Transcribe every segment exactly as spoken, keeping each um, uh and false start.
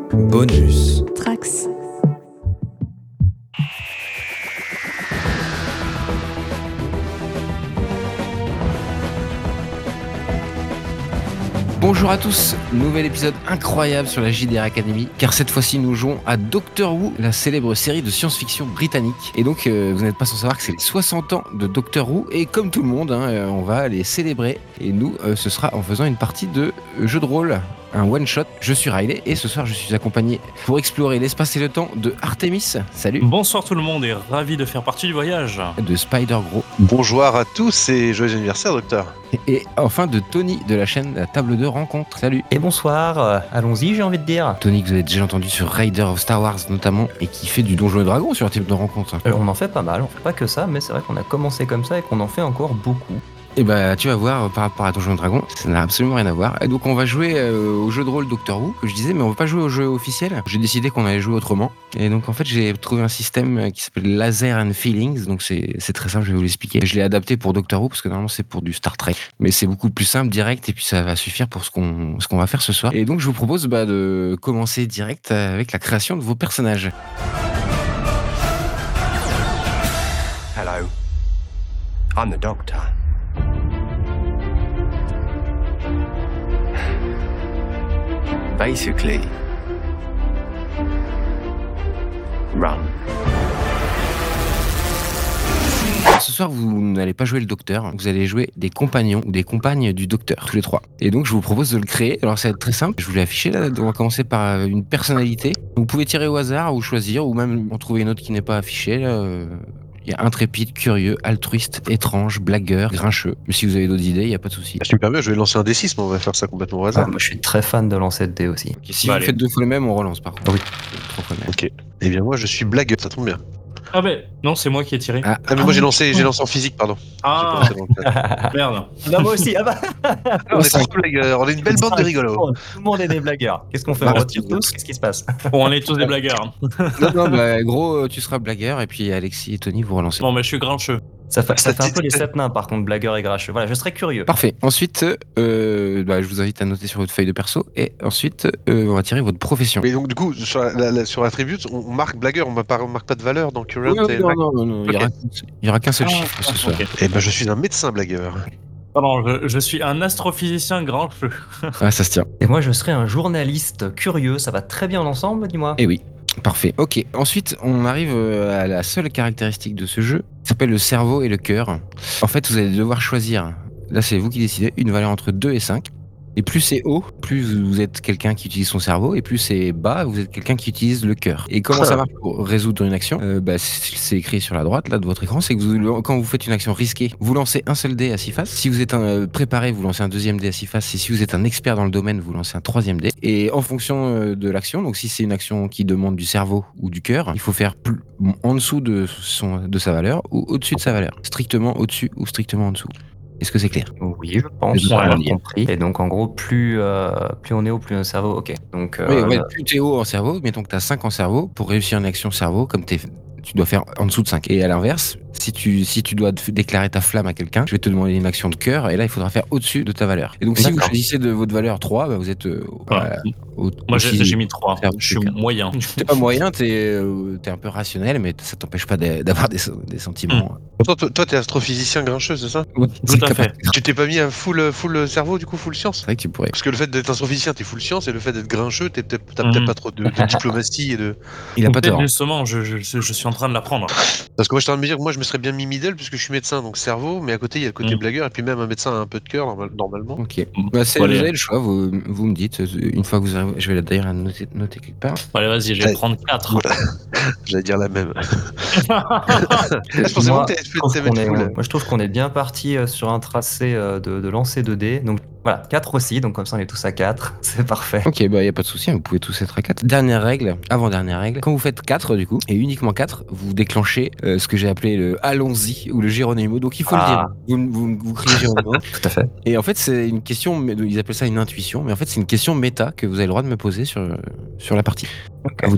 Bonus. Trax. Bonjour à tous, nouvel épisode incroyable sur la J D R Academy, car cette fois-ci nous jouons à Doctor Who, la célèbre série de science-fiction britannique. Et donc euh, vous n'êtes pas sans savoir que c'est les soixante ans de Doctor Who, et comme tout le monde, hein, euh, on va les célébrer. Et nous, euh, ce sera en faisant une partie de euh, jeu de rôle, un one-shot. Je suis Riley, et ce soir je suis accompagné pour explorer l'espace et le temps de Artemis. Salut. Bonsoir tout le monde et ravi de faire partie du voyage. De Spider-Gros. Bonjour à tous et joyeux anniversaire, docteur. Et enfin de Tony de la chaîne La Table de Rencontre. Salut. Et bonsoir, euh, allons-y j'ai envie de dire. Tony que vous avez déjà entendu sur Raider of Star Wars notamment, et qui fait du Donjon et Dragon sur La Table de Rencontre. Euh, on en fait pas mal, on fait pas que ça, mais c'est vrai qu'on a commencé comme ça et qu'on en fait encore beaucoup. Et bah tu vas voir, par rapport à Donjon et Dragon, ça n'a absolument rien à voir. Et donc on va jouer euh, au jeu de rôle Doctor Who, que je disais, mais on va pas jouer au jeu officiel. J'ai décidé qu'on allait jouer autrement. Et donc en fait j'ai trouvé un système qui s'appelle Laser and Feelings, donc c'est, c'est très simple, je vais vous l'expliquer. Je l'ai adapté pour Doctor Who, parce que normalement c'est pour du Star Trek. Mais c'est beaucoup plus simple, direct, et puis ça va suffire pour ce qu'on, ce qu'on va faire ce soir. Et donc je vous propose bah, de commencer direct avec la création de vos personnages. Hello. I'm the Doctor. Basically, run. Ce soir, vous n'allez pas jouer le docteur, vous allez jouer des compagnons ou des compagnes du docteur, tous les trois. Et donc, je vous propose de le créer. Alors, ça va être très simple. Je vous l'ai affiché là. On va commencer par une personnalité. Vous pouvez tirer au hasard ou choisir, ou même en trouver une autre qui n'est pas affichée. Là. Il y a intrépide, curieux, altruiste, étrange, blagueur, grincheux. Mais si vous avez d'autres idées, il n'y a pas de souci. Si tu me permets, je vais lancer un D six, mais on va faire ça complètement au hasard. Ah, moi je suis très fan de lancer de dés aussi. Okay, si bah, vous allez. faites deux fois le même, on relance par contre. Oui. Trois fois le même. Ok. Eh bien, moi, je suis blagueur, ça tombe bien. Ah ben non, c'est moi qui ai tiré. Ah, Ah, mais moi, j'ai lancé, j'ai lancé en physique, pardon. Ah, J'ai pas lancé dans le chat. merde. Là moi aussi, ah bah Ah, on est tous blagueurs, on est une belle bande de rigolos. Tout le monde est des blagueurs. Qu'est-ce qu'on fait? Bah, On retire tous? Qu'est-ce qui se passe? Bon, on est tous des blagueurs. non, non, bah, gros, tu seras blagueur, et puis Alexis et Tony, vous relancez. Bon, mais je suis grincheux. Ça fait, ça Ça fait un dit- peu les sept nains par contre, blagueur et grincheux. Voilà, je serais curieux. Parfait. Ensuite, euh, bah, je vous invite à noter sur votre feuille de perso, et ensuite, euh, on va tirer votre profession. Mais donc, du coup, sur la, la- la- sur Attributes, on, on marque blagueur, on ne marque pas de valeur dans Current Non, et non, Mac. non, non, non, il n'y aura, il y aura qu'un seul Ah, chiffre ce soir. ok. Eh ben, je suis un médecin blagueur. Pardon, je, je suis un astrophysicien grincheux. Ah, ça se tient. Et moi je serais un journaliste curieux, ça va très bien ensemble, dis-moi. Eh oui, parfait. Ok, ensuite, on arrive euh, à la seule caractéristique de ce jeu, qui s'appelle le cerveau et le cœur. En fait, vous allez devoir choisir, là c'est vous qui décidez, une valeur entre deux et cinq. Et plus c'est haut, plus vous êtes quelqu'un qui utilise son cerveau, et plus c'est bas, vous êtes quelqu'un qui utilise le cœur. Et comment ça marche pour résoudre une action? euh, bah, c'est c'est écrit sur la droite là de votre écran, c'est que vous, quand vous faites une action risquée, vous lancez un seul dé à six faces. Si vous êtes un, euh, préparé, vous lancez un deuxième dé à six faces. Et si vous êtes un expert dans le domaine, vous lancez un troisième dé. Et en fonction euh, de l'action, donc si c'est une action qui demande du cerveau ou du cœur, il faut faire plus, en dessous de, son, de sa valeur ou au-dessus de sa valeur. Strictement au-dessus ou strictement en dessous. Est-ce que c'est clair? Oui, je pense Je dois avoir le dire. compris. Et donc en gros, plus, euh, plus on est haut, plus on a un cerveau. Ok. Donc euh, Oui, ouais, plus t'es haut en cerveau, mettons que t'as cinq en cerveau, pour réussir une action cerveau, comme t'es, tu dois faire en dessous de cinq. Et à l'inverse, si tu, si tu dois te déclarer ta flamme à quelqu'un, je vais te demander une action de cœur, et là, il faudra faire au-dessus de ta valeur. Et donc, si vous D'accord. choisissez de votre valeur trois, bah, vous êtes euh, Voilà. au, Moi, aussi- j'ai, j'ai mis trois. Cerveau, Je suis cœur. moyen. T'es pas moyen, t'es, euh, t'es un peu rationnel, mais ça t'empêche pas d'a- d'avoir des, des sentiments. Toi, toi, toi, t'es astrophysicien grincheux, c'est ça? Oui, Tout à fait. Tu t'es pas mis un full, full cerveau, du coup, full science? C'est vrai que tu pourrais. Parce que le fait d'être astrophysicien, t'es full science, et le fait d'être grincheux, t'es peut-être, t'as Mhm. peut-être pas trop de, de diplomatie et de. Il a pas Peut-être tort. justement, je, je, je suis en train de l'apprendre. Parce que moi, je suis en train de me dire que moi, je me serais bien mis middle, puisque je suis médecin, donc cerveau, mais à côté, il y a le côté Mhm. blagueur, et puis même un médecin a un peu de cœur, normal- normalement. Ok. Bah, c'est, Bon, vous allez. avez le choix, vous, vous me dites, euh, une fois que vous arrivez, je vais d'ailleurs noter, noter quelque part. Allez, vas-y, je vais Ouais. prendre quatre. J'allais dire la même. Je pensais Moi, vraiment que t'allais je trouve te qu'on mettre est, full. moi, je trouve qu'on est bien parti euh, sur un tracé euh, de, de lancer de dés. Donc voilà, quatre aussi, donc comme ça on est tous à quatre. C'est parfait. Ok, bah y a pas de souci, vous pouvez tous être à quatre. Dernière règle, avant-dernière règle, quand vous faites quatre du coup, et uniquement quatre, vous déclenchez euh, ce que j'ai appelé le allons-y ou le Geronimo. Donc il faut Ah. le dire. Vous, vous, vous criez Geronimo. Tout à fait. Et en fait, c'est une question, mais ils appellent ça une intuition, mais en fait, c'est une question méta que vous avez le droit de me poser sur, sur la partie. Ok. À vous de voir.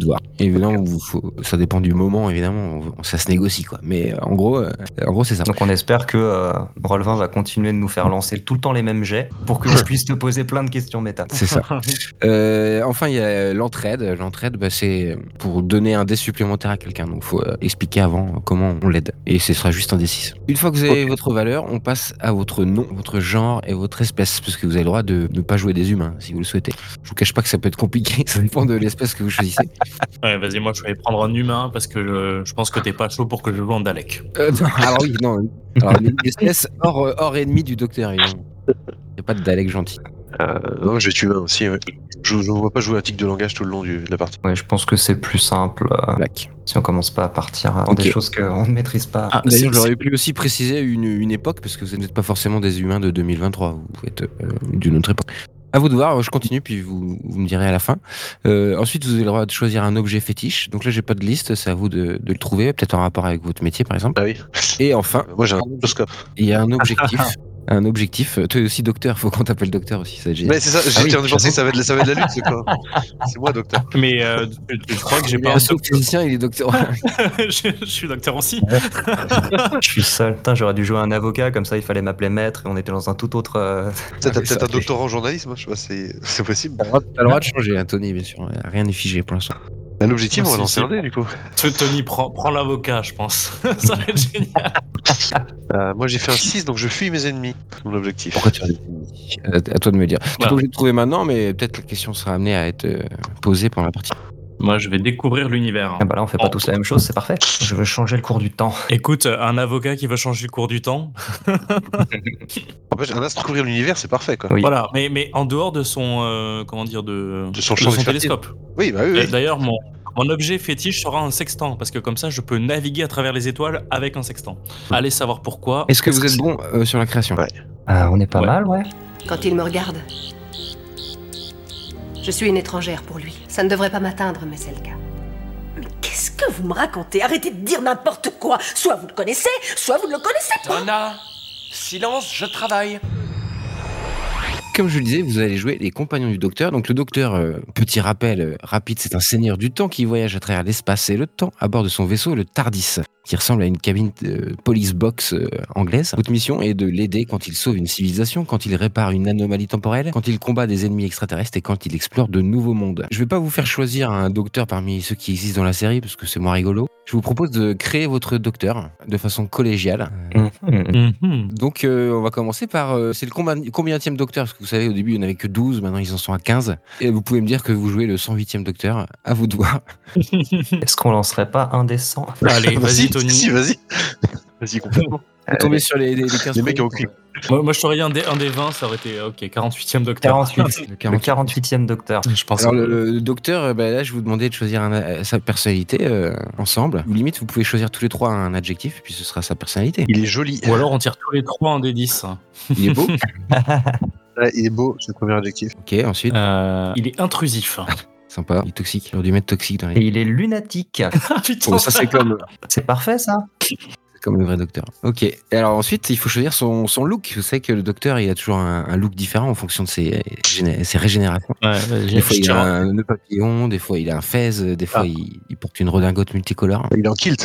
Évidemment, vous- faut- ça dépend du moment, évidemment. on- Ça se négocie, quoi. Mais euh, en gros, euh, en gros, c'est ça. Donc on espère que euh, Rolvin va continuer de nous faire lancer tout le temps les mêmes jets pour que je puisse te poser plein de questions méta. C'est ça. Euh, enfin, il y a l'entraide. L'entraide, bah, c'est pour donner un dé supplémentaire à quelqu'un. Donc, il faut euh, expliquer avant comment on l'aide. Et ce sera juste un dé six. Une fois que vous avez votre valeur, on passe à votre nom, votre genre et votre espèce. Parce que vous avez le droit de ne pas jouer des humains, si vous le souhaitez. Je vous cache pas que ça peut être compliqué. Ça dépend de l'espèce que vous choisissez. Ouais, vas-y, moi je vais prendre un humain parce que je, je pense que t'es pas chaud pour que je joue en Dalek. Euh, non, alors oui, non. Alors, l'espèce hors, euh, hors ennemi du docteur, évidemment. Il n'y a pas de Dalek gentil. Euh, non, je vais tuer un aussi. Ouais. Je ne vois pas jouer un tic de langage tout le long du, de la partie. Ouais, je pense que c'est plus simple euh, Black. si on commence pas à partir dans Ok. des choses qu'on ne maîtrise pas. Ah, D'ailleurs, c'est- j'aurais pu aussi préciser une, une époque, parce que vous n'êtes pas forcément des humains de deux mille vingt-trois, vous êtes euh, d'une autre époque. À vous de voir, je continue, puis vous, vous me direz à la fin. Euh, ensuite, vous avez le droit de choisir un objet fétiche. Donc là, j'ai pas de liste, c'est à vous de, de le trouver, peut-être en rapport avec votre métier, par exemple. Ah oui. Et enfin, Moi j'ai un microscope. il y a un objectif. Un objectif. Toi aussi, docteur, faut qu'on t'appelle docteur aussi, ça génial. Mais c'est ça, j'ai Ah oui, tiens, je pensais que j'avoue. ça va être, ça va être de la lutte, c'est quoi. C'est moi, docteur. Mais euh, tu, tu crois que j'ai Il est pas un un saut docteur physicien, il est docteur. je, je suis docteur aussi. Je suis seul. Putain, j'aurais dû jouer un avocat, comme ça il fallait m'appeler maître et on était dans un tout autre. euh, T'as Ah, t'as mais ça, peut-être un ok. doctorat en journalisme, je sais pas, c'est c'est possible. T'as le droit- t'as le droit de changer, hein, Tony, bien sûr. Rien n'est figé pour l'instant. Bah, L'objectif, on va Si, lancer si. un dé du coup. Tony, prends, prends l'avocat, je pense. Ça va être génial. Euh, moi j'ai fait un six, donc je fuis mes ennemis. Mon objectif. Pourquoi tu as dit à, à toi de me dire. Tu n'es Voilà. pas obligé de trouver maintenant, mais peut-être la question sera amenée à être euh, posée pendant la partie. Moi, je vais découvrir l'univers. Ah bah là on fait pas Oh. tous la même chose, c'est parfait. Je veux changer le cours du temps. Écoute, un avocat qui veut changer le cours du temps. En fait, un astre couvrir l'univers, c'est parfait quoi. Oui. Voilà, mais, mais en dehors de son, euh, comment dire, de, De son champ d'expertise. télescope. Oui, bah oui, oui. D'ailleurs, mon, mon objet fétiche sera un sextant, parce que comme ça, je peux naviguer à travers les étoiles avec un sextant. Allez savoir pourquoi. Est-ce que Est-ce vous que êtes c'est- bon euh, sur la création Ouais. Ah, on est pas Ouais. mal, ouais. Quand il me regarde, je suis une étrangère pour lui. Ça ne devrait pas m'atteindre, mais c'est le cas. Mais qu'est-ce que vous me racontez? Arrêtez de dire n'importe quoi. Soit vous le connaissez, soit vous ne le connaissez pas. Donna, silence, je travaille. Comme je le disais, vous allez jouer les compagnons du docteur. Donc le docteur, euh, petit rappel euh, rapide, c'est un seigneur du temps qui voyage à travers l'espace et le temps à bord de son vaisseau, le TARDIS, qui ressemble à une cabine de police box euh, anglaise. Votre mission est de l'aider quand il sauve une civilisation, quand il répare une anomalie temporelle, quand il combat des ennemis extraterrestres et quand il explore de nouveaux mondes. Je vais pas vous faire choisir un docteur parmi ceux qui existent dans la série parce que c'est moins rigolo. Je vous propose de créer votre docteur de façon collégiale. Mhm. Mhm. Donc euh, on va commencer par... euh, c'est le combat, combienième docteur? Parce que vous savez, au début, il n'y en avait que douze, maintenant ils en sont à quinze. Et vous pouvez me dire que vous jouez le cent huitième docteur, à vous de voir. Est-ce qu'on lancerait pas un des cent? Allez, Bah, vas-y, si, Tony. Si, vas-y. Vas-y, complètement. Vous tombez sur les, les, les quinze Les mecs ont premiers, aucune- Moi, moi, je t'aurais dit un des, un des vingt, ça aurait été ok, quarante-huitième docteur. quarante-huit. le Le quarante. quarante-huitième docteur. Je pense. Alors le, le docteur, euh, bah, là je vous demandais de choisir un, euh, sa personnalité euh, ensemble. Ou limite, vous pouvez choisir tous les trois un adjectif, puis ce sera sa personnalité. Il est joli. Ou alors on tire tous les trois un des dix. Il est beau. Ouais, il est beau, c'est le premier adjectif. Ok, ensuite, Euh, il est intrusif. sympa. Il est toxique. J'aurais dû mettre toxique dans Et les... il est lunatique. Ah putain. Oh, ça c'est comme, C'est parfait ça. c'est comme le vrai docteur. Ok. Et alors ensuite, il faut choisir son, son look. Vous savez que le docteur, il a toujours un, un look différent en fonction de ses, géné- ses régénérations. Ouais, vas-y, Des fois, je il tire a un- un nœud papillon, des fois, il a un fez, des fois, Ah. il, il porte une redingote multicolore. Il est en kilt.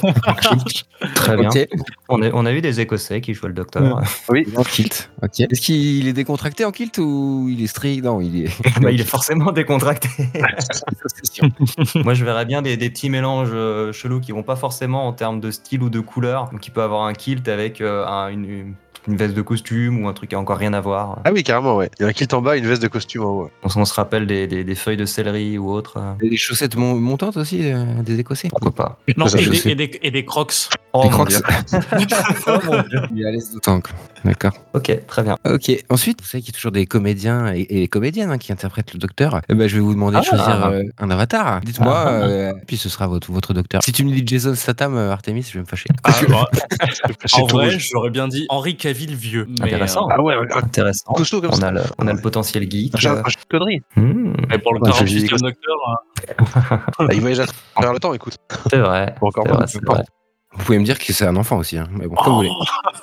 Très bien. Ok. On a, on a eu des Écossais qui jouaient le docteur. Oui. Il est en kilt. Ok. Est-ce qu'il est décontracté en kilt ou il est strict? Non, il est. Bah, il est forcément décontracté. C'est sûr. Moi, je verrais bien des, des petits mélanges euh, chelous qui vont pas forcément en termes de style ou de couleur. Donc, il peut avoir un kilt avec euh, un- une, une veste de costume ou un truc qui a encore rien à voir. Ah oui, carrément, ouais. Il y a un kilt en bas, une veste de costume en haut. On, s- on se rappelle des, des- des feuilles de céleri ou autre. euh, Et les chaussettes mon- montantes aussi euh, des Écossais. pourquoi pas. Non, Ça, et, je des, sais. et, des, et des crocs. Oh, Les mon crocs. Dieu. Oh, mon Dieu. Il est à l'aise d'autant. quoi. D'accord. Ok, très bien. Ok. Ensuite, vous savez qu'il y a toujours des comédiens et, et comédiennes hein, qui interprètent le docteur. Eh ben, je vais vous demander de Ah. choisir euh, un avatar. Dites-moi, Ah. euh, puis ce sera votre, votre docteur. Si tu me dis Jason Statham, euh, Artemis, je vais me fâcher. Ah, bah, C'est en tout vrai, rouge. j'aurais bien dit Henri Cavill vieux. Mais, Intéressant. euh, Ah ouais, ouais, un Intéressant. costaud comme On ça. a le, on a le potentiel geek. J'ai un euh, un jeu de conneries. hmm, mais pour le Ouais, quarante-huitième j'ai- docteur, Ah, il voyage à travers le temps, écoute. c'est vrai. Ou encore C'est moins. vrai, c'est vrai. Vous pouvez me dire que c'est un enfant aussi. Hein. Mais bon, comme vous voulez.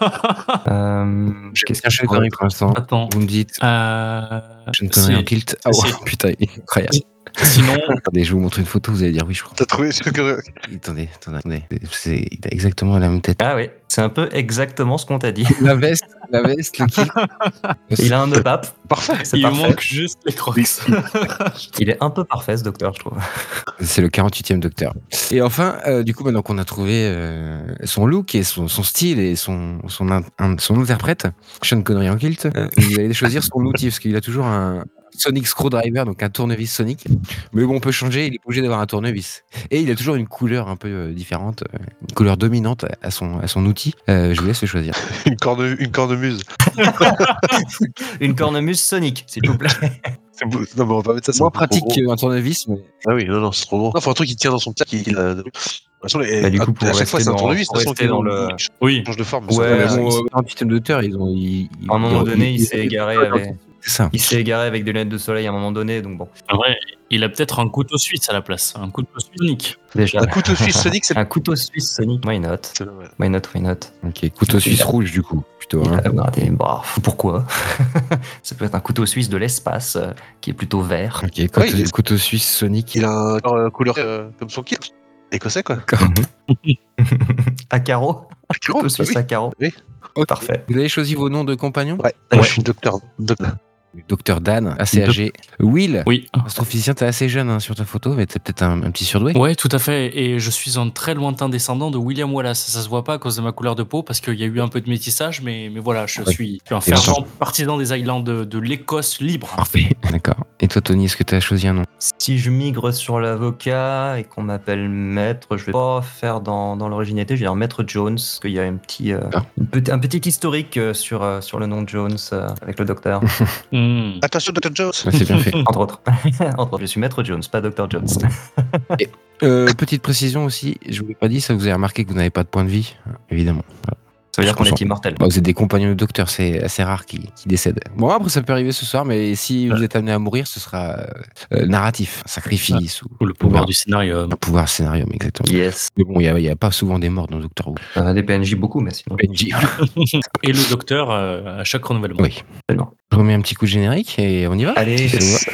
Euh, Je vais qu'est-ce chercher que les conneries pour l'instant. Attends. Vous me dites, Euh, j'ai une connerie c'est- en kilt. Ah ouais, c'est- putain, il est incroyable. Sinon, Attendez, je vais vous montrer une photo, vous allez dire oui, je crois. T'as trouvé ce que. Attendez, attendez, attendez. C'est, il a exactement la même tête. Ah oui, c'est un peu exactement ce qu'on t'a dit. La veste, la veste, le kill. Il a un nœud pape. Parfait. C'est il parfait. manque juste les crocs. Il est un peu parfait, ce docteur, je trouve. C'est le quarante-huitième docteur. Et enfin, euh, du coup, maintenant qu'on a trouvé euh, son look et son, son style et son, son, in- un- son interprète, Sean Connery en kilt, euh, vous allez choisir son outil parce qu'il a toujours un Sonic Screwdriver, donc un tournevis Sonic. Mais bon, on peut changer, il est obligé d'avoir un tournevis. Et il a toujours une couleur un peu euh, différente, euh, une couleur dominante à son, à son outil. Euh, je vous laisse le choisir. Une corne, une cornemuse. Une cornemuse sonique, s'il vous plaît. C'est beau. Non, mais on va mettre ça. c'est Moins un peu trop pratique gros. qu'un tournevis, mais Ah oui, non, non, c'est trop gros. Non, faut un truc qui tient dans son sac. Qui, qui, la- de toute façon, les- Bah, du coup, à- pour à chaque fois, rester c'est un dans- tournevis. pour De toute façon, rester qui- dans le- il Oui. change de forme. Ouais, mais euh, bon, il- euh, quarante-huitième docteur, ils ont. Ils, À un moment ils- donné, il ils- s'est égaré avec, C'est ça. il s'est égaré avec des lunettes de soleil à un moment donné, donc bon. En vrai, il a peut-être un couteau suisse à la place. Un couteau sonique. Déjà, Un couteau suisse Sonic, c'est un couteau suisse sonique, why not? c'est pas mal. Why not, why not? Ok, couteau suisse rouge, du coup, plutôt. Il Hein. a gardé- bah, pourquoi? Ça peut être un couteau suisse de l'espace euh, qui est plutôt vert. Ok, couteau, Ouais, il est- couteau suisse Sonic. Il a un euh, couleur euh, comme son kit. Écossais, quoi. À carreaux. Carreau, Couteau bah suisse oui. à carreaux. Ok. Parfait. Vous avez choisi vos noms de compagnons? Ouais, Ouais. moi, je suis docteur. docteur. Docteur Dan, assez âgé. Will, Oui. astrophysicien, t'es assez jeune hein, sur ta photo, mais t'es peut-être un, un petit surdoué. Ouais, tout à fait. Et je suis un très lointain descendant de William Wallace. Ça se voit pas à cause de ma couleur de peau, parce qu'il y a eu un peu de métissage, mais, mais voilà, je Ouais. suis, je suis un Et fervent longtemps. partisan des Highlands de, de l'Écosse libre. Parfait. D'accord. Et toi, Tony, est-ce que t'as choisi un nom? Si je migre sur l'avocat et qu'on m'appelle maître, je vais pas faire dans, dans l'originalité, je vais dire maître Jones, parce qu'il y a un petit, euh, Ah. une petit- un petit historique euh, sur, euh, sur le nom de Jones euh, avec le docteur, Hmm. Attention, docteur Jones. Ouais, c'est bien fait. entre autres. Entre autres, je suis maître Jones, pas docteur Jones. Euh, petite précision aussi, je vous l'ai pas dit, ça vous avez remarqué que vous n'avez pas de point de vie, évidemment. Ça veut dire qu'on Je est immortel. Bah, vous êtes des compagnons de docteur, c'est assez rare qui, qui décèdent. Bon, après, ça peut arriver ce soir, mais si vous êtes amené à mourir, ce sera euh, euh, narratif, un sacrifice ou Ou le pouvoir du scénario. un pouvoir scénario, mais exactement. Yes. Mais bon, il n'y a, pas souvent des morts dans Doctor Who. Euh, des P N J beaucoup, mais sinon. P N J, voilà. Et le docteur euh, à chaque renouvellement. Oui. Absolument. Je remets un petit coup de générique et on y va. Allez, Ça vous va?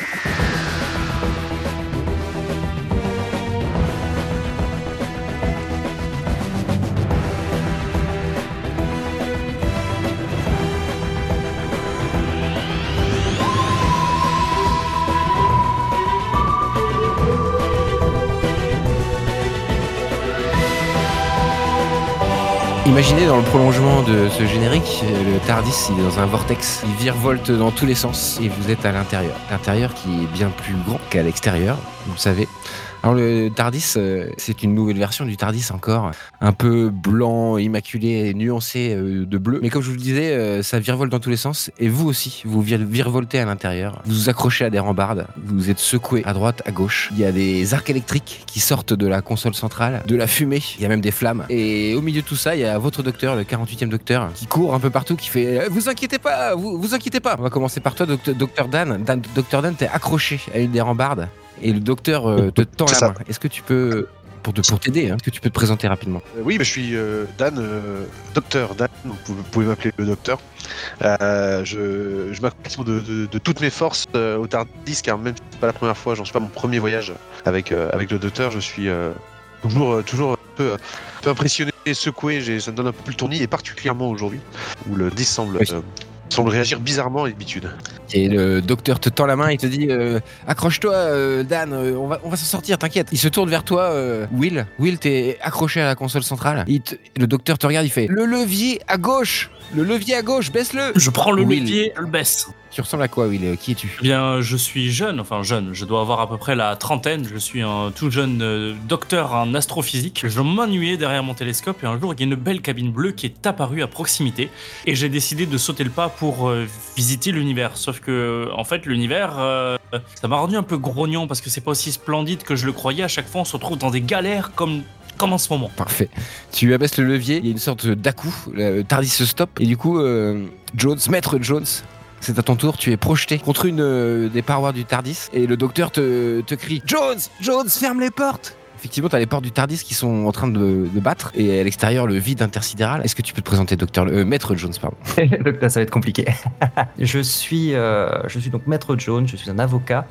Imaginez dans le prolongement de ce générique, euh, le TARDIS il est dans un vortex, il virevolte dans tous les sens et vous êtes à l'intérieur. L'intérieur qui est bien plus grand qu'à l'extérieur, vous le savez. Alors le TARDIS, euh, c'est une nouvelle version du TARDIS encore, un peu blanc, immaculé, nuancé euh, de bleu. Mais comme je vous le disais, euh, ça virevolte dans tous les sens et vous aussi, vous vir- virevoltez à l'intérieur. Vous vous accrochez à des rambardes, vous êtes secoué à droite, à gauche. Il y a des arcs électriques qui sortent de la console centrale, de la fumée, il y a même des flammes. Et au milieu de tout ça, il y a votre docteur, le quarante-huitième docteur, qui court un peu partout, qui fait « Vous inquiétez pas, vous, vous inquiétez pas !» On va commencer par toi, docteur, docteur Dan. Dan. Docteur Dan, t'es accroché à une des rambardes et le docteur euh, te tend C'est la ça. main. Est-ce que tu peux, pour, te- pour t'aider, hein, est-ce que tu peux te présenter rapidement? Euh, oui, bah, je suis euh, Dan, euh, docteur Dan, donc vous pouvez m'appeler le docteur. Euh, je je m'active de, de, de toutes mes forces euh, au TARDIS, car même si c'est pas la première fois, j'en suis pas mon premier voyage avec, euh, avec le docteur, je suis euh, toujours, euh, toujours un peu, un peu impressionné et secoué, j'ai- ça me donne un peu plus le tournis, et particulièrement aujourd'hui, où le dix semble, Oui. euh, semble réagir bizarrement à d'habitude. Et le docteur te tend la main, il te dit euh, accroche-toi, euh, Dan, euh, on va, on va s'en sortir, t'inquiète. Il se tourne vers toi, euh, Will. Will, t'es accroché à la console centrale. Il te- le docteur te regarde, il fait le levier à gauche, le levier à gauche, baisse-le. Je prends le Will. levier, je le baisse. Tu ressembles à quoi, Will? Euh, Qui es-tu? Eh bien, je suis jeune, enfin jeune, je dois avoir à peu près la trentaine, je suis un tout jeune euh, docteur en astrophysique. Je m'ennuyais derrière mon télescope et un jour, il y a une belle cabine bleue qui est apparue à proximité et j'ai décidé de sauter le pas pour euh, visiter l'univers. Sauf que, en fait, l'univers, euh, ça m'a rendu un peu grognon parce que c'est pas aussi splendide que je le croyais. À chaque fois, on se retrouve dans des galères comme, comme en ce moment. Parfait. Tu abaisses le levier, il y a une sorte d'à-coup, le TARDIS se stoppe, et du coup, euh, Jones, maître Jones, c'est à ton tour, tu es projeté contre une euh, des parois du TARDIS, et le docteur te, te crie « Jones, Jones, ferme les portes !» Effectivement, tu as les portes du TARDIS qui sont en train de, de battre, et à l'extérieur, le vide intersidéral. Est-ce que tu peux te présenter, docteur, euh, maître Jones, pardon? Donc là, ça va être compliqué. je, suis, euh, je suis donc maître Jones, je suis un avocat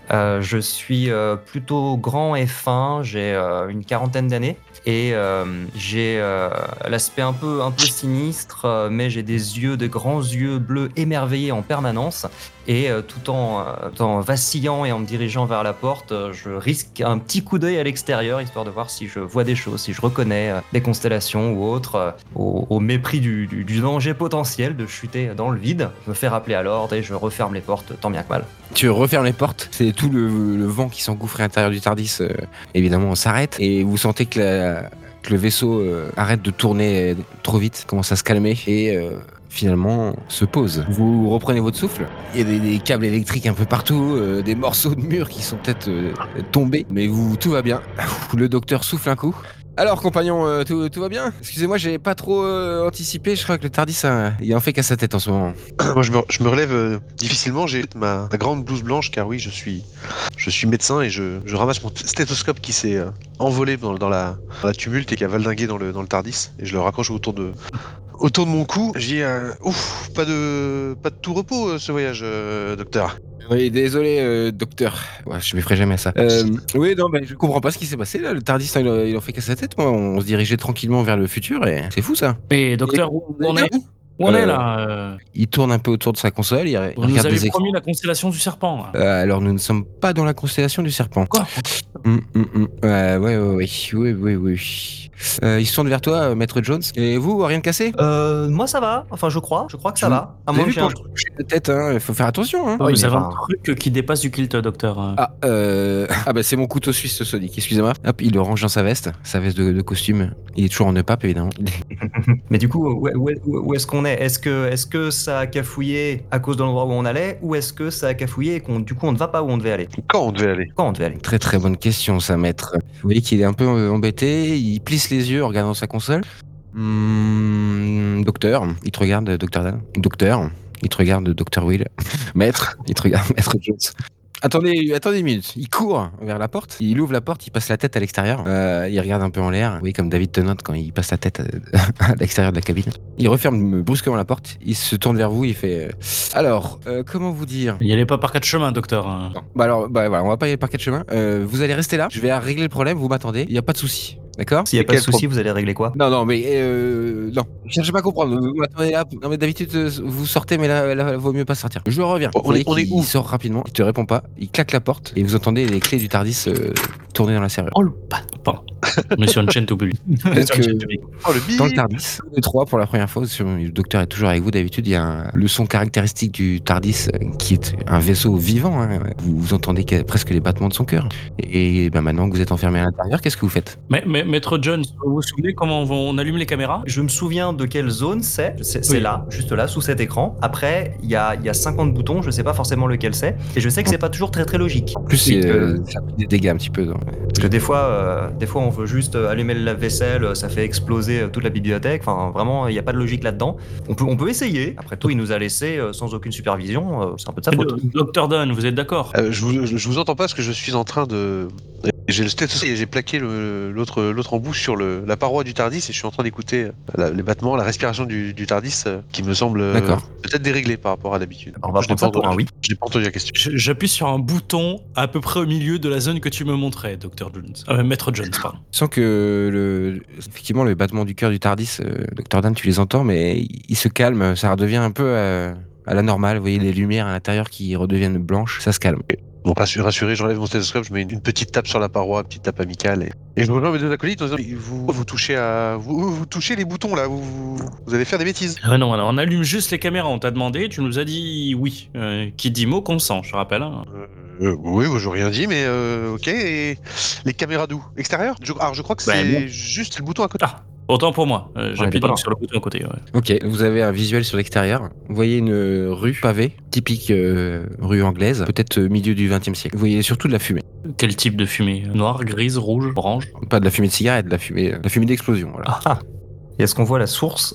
Euh, je suis euh, plutôt grand et fin, j'ai euh, une quarantaine d'années et euh, j'ai euh, l'aspect un peu, un peu sinistre, euh, mais j'ai des yeux, de grands yeux bleus émerveillés en permanence. Et euh, tout en, euh, tout en vacillant et en me dirigeant vers la porte, euh, je risque un petit coup d'œil à l'extérieur, histoire de voir si je vois des choses, si je reconnais euh, des constellations ou autres, euh, au, au mépris du, du, du danger potentiel de chuter dans le vide. Je me fais rappeler à l'ordre et je referme les portes tant bien que mal. Tu refermes les portes, c'est tout le, le vent qui s'engouffre à l'intérieur du TARDIS, euh, évidemment, s'arrête, et vous sentez que, la- que le vaisseau euh, arrête de tourner euh, trop vite, commence à se calmer, et euh, finalement se pose. Vous reprenez votre souffle, il y a des, des câbles électriques un peu partout, euh, des morceaux de mur qui sont peut-être euh, tombés, mais vous, tout va bien. Le docteur souffle un coup. Alors, compagnon, euh, tout, tout va bien? Excusez-moi, j'ai pas trop euh, anticipé. Je crois que le TARDIS, hein, il en fait qu'à sa tête en ce moment. Moi, je me, je me relève euh, difficilement. J'ai ma, ma grande blouse blanche, car oui, je suis, je suis médecin et je, je ramasse mon stéthoscope qui s'est euh, envolé dans, dans la, dans la tumulte et qui a valdingué dans le, dans le TARDIS. Et je le raccroche autour de, autour de mon cou. Je dis, euh, ouf, pas de, pas de tout repos euh, ce voyage, euh, docteur. Oui, désolé, euh, docteur. Ouais, je me ferai jamais ça. Euh, oui, non, bah, je comprends pas ce qui s'est passé là. Le TARDIS, il en, il en fait qu'à sa tête. Moi, on se dirigeait tranquillement vers le futur et c'est fou ça. Et docteur, où on est Où on Euh, est là euh, Il tourne un peu autour de sa console. Il, il Vous nous regarde avez des écrans. promis la constellation du serpent. là. Euh, alors, nous ne sommes pas dans la constellation du serpent. Quoi Hum, hum, hum. Ouais, ouais, ouais, ouais, oui, oui, oui. Euh, il se tourne vers toi, euh, Maître Jones. Et vous, rien de cassé? Euh, moi ça va, enfin je crois, je crois que ça Je- va. À Vous moins avez que vu j'ai pour un truc. toucher la tête, hein. Il faut faire attention, hein. Oui, Vous mais avez un enfin- truc qui dépasse du kilt, docteur. euh. Ah, euh... ah bah c'est mon couteau suisse Sonic, excusez-moi. Hop, il le range dans sa veste, sa veste de, de costume. Il est toujours en nœud-pape, évidemment. Mais du coup, où, où- où- où est-ce qu'on est? Est-ce que, est-ce que ça a cafouillé à cause de l'endroit où on allait, ou est-ce que ça a cafouillé et qu'on, du coup on ne va pas où on devait aller? Quand on devait aller? Quand on devait aller? Très très bonne question, ça, maître. Vous voyez qu'il est un peu euh, embêté, il plisse les yeux en regardant sa console. Hmm, docteur, il te regarde, docteur Dan. Docteur, il te regarde, docteur Will. Maître, il te regarde, Maître Jones. Attendez, attendez une minute. Il court vers la porte, il ouvre la porte, il passe la tête à l'extérieur. Euh, il regarde un peu en l'air, oui, comme David Tennant quand il passe la tête à, à l'extérieur de la cabine. Il referme brusquement la porte, il se tourne vers vous, il fait. euh, Alors, euh, comment vous dire? Il n'y allait pas par quatre chemins, docteur. hein. Non. Bah alors, bah voilà, on va pas y aller par quatre chemins. Euh, vous allez rester là. Je vais régler le problème. Vous m'attendez. Il y a pas de souci. D'accord? S'il n'y a Et pas de quel souci, pro- vous allez régler quoi? Non, non, mais euh, non. Cherchez pas à comprendre. Vous m'attendez là. Non, mais d'habitude euh, vous sortez, mais là, là, vaut mieux pas sortir. Je reviens. On Vous voyez est- on est qu'il où sort rapidement. Il te répond pas. Il claque la porte et vous entendez les clés du TARDIS euh, tourner dans la serrure. Oh le pas. Pardon. Monsieur Unchained to Bully. Donc, euh, Oh, le bip dans le TARDIS, les trois pour la première fois, sur- le docteur est toujours avec vous d'habitude, il y a un- le son caractéristique du TARDIS euh, qui est un vaisseau vivant, hein. vous, vous entendez que- presque les battements de son cœur. Et ben maintenant que vous êtes enfermé à l'intérieur, qu'est-ce que vous faites? Mais, mais Maître Jones, vous vous souvenez comment on, on allume les caméras? Je me souviens de quelle zone c'est. C'est, c'est Oui. là, juste là, sous cet écran. Après, il y a, il y a cinquante boutons, je sais pas forcément lequel c'est. Et je sais que c'est pas toujours très très logique. En plus, Oui, c'est, euh, euh, ça fait des dégâts un petit peu. dans- Parce que des fois, euh, des fois, on veut juste allumer le lave-vaisselle, ça fait exploser euh, toute la bibliothèque. Enfin, vraiment, il n'y a pas de logique là-dedans. On peut, on peut essayer. Après tout, il nous a laissé euh, sans aucune supervision. euh, c'est un peu de sa faute. Docteur Dunn, vous êtes d'accord? Euh, je, vous, je, je vous entends pas parce que je suis en train de. J'ai le stéthoscope et j'ai plaqué le- l'autre l'autre embout sur le, la paroi du TARDIS et je suis en train d'écouter euh, la- les battements, la respiration du, du TARDIS euh, qui me semble euh, D'accord. peut-être déréglé par rapport à d'habitude. On va Je n'ai prendre ça pas pour un entendu- oui. Je n'ai pas entendu la question. Je- J'appuie sur un bouton à peu près au milieu de la zone que tu me montrais, Docteur Jones. Euh, Maître Jones, pardon. Je sens que le, effectivement le battement du cœur du TARDIS, euh, docteur Dan, tu les entends, mais il, il se calme, ça redevient un peu euh, à la normale. Vous voyez les lumières à l'intérieur qui redeviennent blanches, ça se calme. Bon, rassuré, rassuré, j'enlève mon stéthoscope, je mets une, une petite tape sur la paroi, une petite tape amicale et, et je rejoins mes deux acolytes en disant vous, vous touchez à vous, vous touchez les boutons là, vous, vous, vous allez faire des bêtises. Ah non, alors, on allume juste les caméras, on t'a demandé, tu nous as dit oui. Euh, qui dit mot consent, je te rappelle. hein. Euh, oui, moi, j'ai rien dit, mais euh, ok. Et les caméras d'où? Extérieur? je, Alors je crois que Bah, c'est non. juste le bouton à côté. Ah, autant pour moi. Euh, était J'appuie pas donc loin. sur le bouton à côté. ouais. Ok, vous avez un visuel sur l'extérieur. Vous voyez une rue pavée, typique euh, rue anglaise, peut-être euh, milieu du vingtième siècle. Vous voyez surtout de la fumée. Quel type de fumée? Noire, grise, rouge, orange? Pas de la fumée de cigarette, de la fumée, de la fumée d'explosion. Voilà. Ah. Et est-ce qu'on voit la source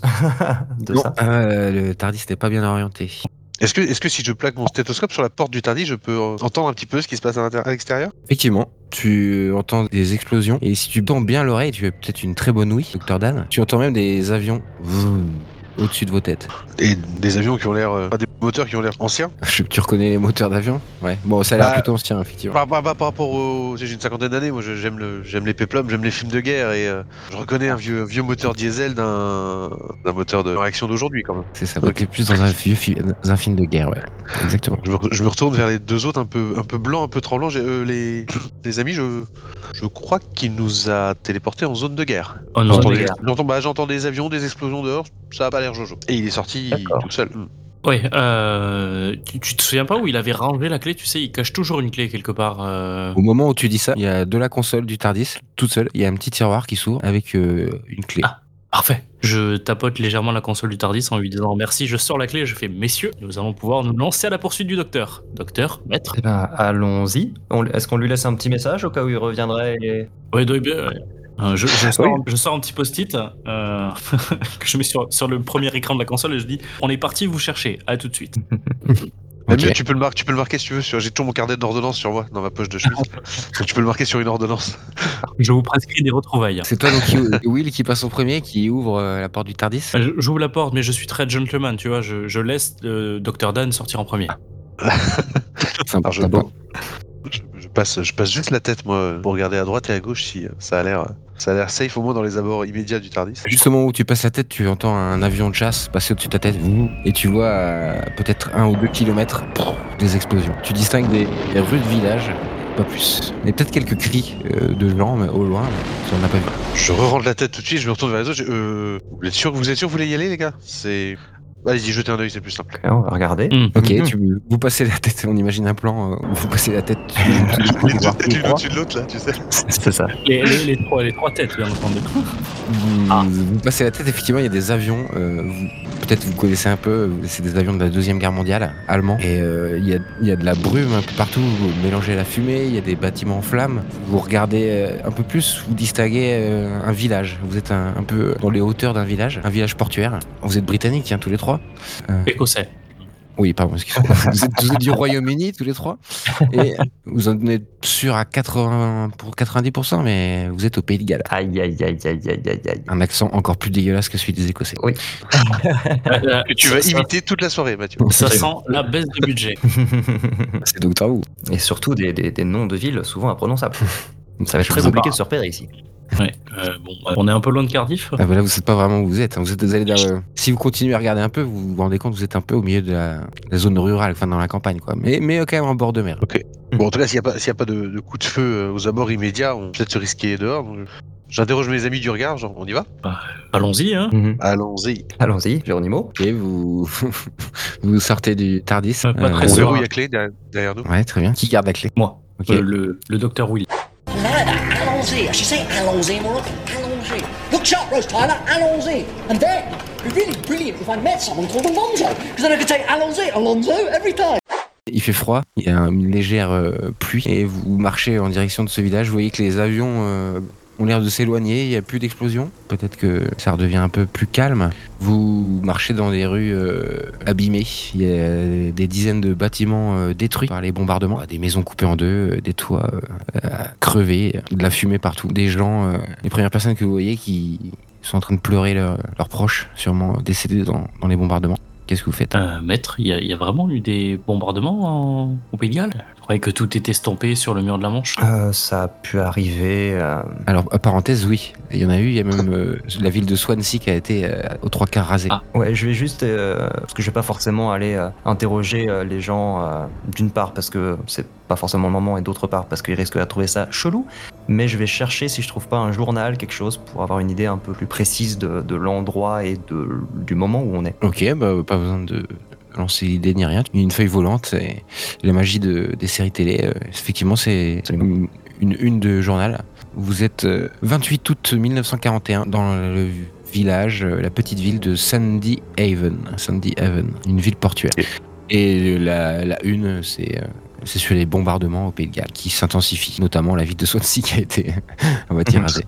de Non, ça? euh, le TARDIS n'est pas bien orienté. Est-ce que, est-ce que si je plaque mon stéthoscope sur la porte du TARDIS, je peux euh, entendre un petit peu ce qui se passe à, l'intérieur- à l'extérieur? Effectivement, tu entends des explosions et si tu tends bien l'oreille, tu as peut-être une très bonne ouïe, docteur Dan. Tu entends même des avions vroom, au-dessus de vos têtes. Et des avions qui ont l'air... Euh, des moteurs qui ont l'air anciens. Je- Tu reconnais les moteurs d'avion? Ouais. Bon, ça a l'air Bah, plutôt ancien, effectivement. Par, par, par, par rapport au... J'ai une cinquantaine d'années, moi je- j'aime le, j'aime les péplums, j'aime les films de guerre et euh, je reconnais un vieux, vieux moteur diesel d'un, d'un moteur de réaction d'aujourd'hui quand même. C'est ça. Donc, t'es plus dans un vieux fi- dans un film de guerre, ouais. Exactement. Je me, je me retourne vers les deux autres un peu, un peu blancs, un peu tremblants. J'ai, euh, les, les amis, je, je crois qu'il nous a téléportés en zone de guerre. Oh non, J'entends, de des, guerre. j'entends, bah, j'entends des avions, des explosions dehors, ça a pas l'air Jojo. Et il est sorti D'accord. tout seul. Hmm. Ouais, euh, tu, tu te souviens pas où il avait rangé la clé? Tu sais, il cache toujours une clé quelque part. euh. Au moment où tu dis ça, il y a de la console du TARDIS, toute seule, il y a un petit tiroir qui s'ouvre avec euh, une clé. Ah. Parfait. Je tapote légèrement la console du TARDIS en lui disant merci, je sors la clé, je fais messieurs, nous allons pouvoir nous lancer à la poursuite du docteur. Docteur, maître. Eh ben, allons-y. On- Est-ce qu'on lui laisse un petit message au cas où il reviendrait et... Ouais, doit bien. Ouais. Euh, je, je, sors, Oui. je sors un petit post-it euh, que je mets sur, sur le premier écran de la console et je dis on est parti vous chercher, à tout de suite. Même Ok. mieux, tu peux le marquer, tu peux le marquer si tu veux. Sur, j'ai toujours mon carnet d'ordonnance sur moi dans ma poche de chemise. Donc tu peux le marquer sur une ordonnance. Je vous prescris des retrouvailles. C'est toi, donc, qui- Will, qui passe en premier, qui ouvre euh, la porte du TARDIS. Euh, je- J'ouvre la porte, mais je suis très gentleman, tu vois, je, je laisse le docteur Dan sortir en premier. Sympa, Alors, je, sympa. bon, je, je passe, je passe juste la tête moi pour regarder à droite et à gauche si euh, ça a l'air, ça a l'air safe au moins dans les abords immédiats du TARDIS. Juste au moment où tu passes la tête, tu entends un avion de chasse passer au-dessus de ta tête et tu vois euh, peut-être un ou deux kilomètres des explosions. Tu distingues des, des rues de village, pas plus. Et peut-être quelques cris euh, de gens mais au loin, mais tu n'en as pas vu. Je re-rentre la tête tout de suite, je me retourne vers les autres. je- Euh, vous êtes sûr, vous êtes sûr, vous voulez y aller les gars? C'est, allez-y, jetez un œil, c'est plus simple. Ok, on va regarder. Hmm. Ok, Mhm. tu, vous passez la tête, on imagine un plan euh, où vous passez la tête. Les deux voir têtes tout l'une droit. au-dessus de l'autre là, tu sais. C'est ça. Les, les, les trois, les trois têtes, bien entendu. Vous, Ah. vous passez la tête, effectivement, il y a des avions. euh, vous- Peut-être vous connaissez un peu, c'est des avions de la Deuxième Guerre mondiale, allemands. Et euh, il y, a, il y a de la brume un peu partout, vous mélangez à la fumée, il y a des bâtiments en flammes. Vous regardez euh, un peu plus, vous distinguez euh, un village. Vous êtes un, un peu dans les hauteurs d'un village, un village portuaire. Vous êtes britanniques, hein, tous les trois. Écossais. Oui, pardon, excusez-moi. Vous êtes, vous êtes du Royaume-Uni, tous les trois. Et vous en êtes sûr à quatre-vingts pour quatre-vingt-dix pour cent, mais vous êtes au Pays de Galles. Aïe, aïe, aïe, aïe, aïe, aïe, aïe. Un accent encore plus dégueulasse que celui des Écossais. Oui. Euh, Que tu ça- vas ça- imiter toute la soirée, Mathieu. Ça sent la baisse de budget. C'est Doctor Who. Et surtout des, des, des noms de villes souvent imprononçables. Ça va être Je très vous en compliqué parle. de se repérer ici. Ouais. Euh, bon, euh, on est un peu loin de Cardiff. Ah bah là, vous savez pas vraiment où vous êtes. Vous êtes allé dans le- Si vous continuez à regarder un peu, vous vous rendez compte que vous êtes un peu au milieu de la, la zone rurale, enfin dans la campagne, quoi. Mais, mais quand même en bord de mer. Bon, en tout cas, s'il n'y a pas, s'il y a pas de, de coup de feu euh, aux abords immédiats, on peut peut-être se risquer dehors. donc, J'interroge mes amis du regard, genre, on y va? Allons-y, hein. Allons-y. Allons-y, Géronimo. Ok, vous vous sortez du TARDIS. Euh, pas très On sûr. verrouille à clé derrière, derrière nous. Ouais, très bien. Qui garde la clé? Moi, Ok. euh, le, le docteur Will. Tyler, allons-y. I should say allons-y more often. Allons-y. Look sharp, Rose Tyler, allons-y. And then, it'd be really brilliant if I met someone called Alonzo, because then I could say allons-y, Alonzo, every time. Il fait froid, il y a une légère euh, pluie et vous marchez en direction de ce village. Vous voyez que les avions euh, ont l'air de s'éloigner, il n'y a plus d'explosion. Peut-être que ça redevient un peu plus calme. Vous marchez dans des rues euh, abîmées. Il y a des dizaines de bâtiments euh, détruits par les bombardements, des maisons coupées en deux, euh, des toits euh, euh, crevés, de la fumée partout. Des gens, euh, les premières personnes que vous voyez qui sont en train de pleurer leur- leurs proches, sûrement décédés dans, dans les bombardements. Qu'est-ce que vous faites? Euh, maître, il y, a- il y a vraiment eu des bombardements en- au Pays de Galles? Je croyais que tout était estampé sur le mur de la Manche. Euh, ça a pu arriver. euh, Alors, euh, parenthèse, oui, il y en a eu. Il y a même euh, la ville de Swansea qui a été euh, aux trois quarts rasée. Ah. Ouais, je vais juste. euh, parce que je vais pas forcément aller euh, interroger euh, les gens, euh, d'une part parce que c'est pas forcément le moment, et d'autre part parce qu'ils risquent de trouver ça chelou. Mais je vais chercher si je trouve pas un journal, quelque chose, pour avoir une idée un peu plus précise de, de l'endroit et de, du moment où on est. Ok, bah, pas besoin de lancer l'idée ni rien. Il y a une feuille volante et la magie de, des séries télé. euh, effectivement, c'est une, une une de journal. Vous êtes euh, vingt-huit août mille neuf cent quarante et un dans le village, euh, la petite ville de Sandy Haven. Sandy Haven, une ville portuaire. Et la, la une, c'est euh, c'est sur les bombardements au Pays de Galles qui s'intensifient, notamment la ville de Swansea qui a été à moitié rasée.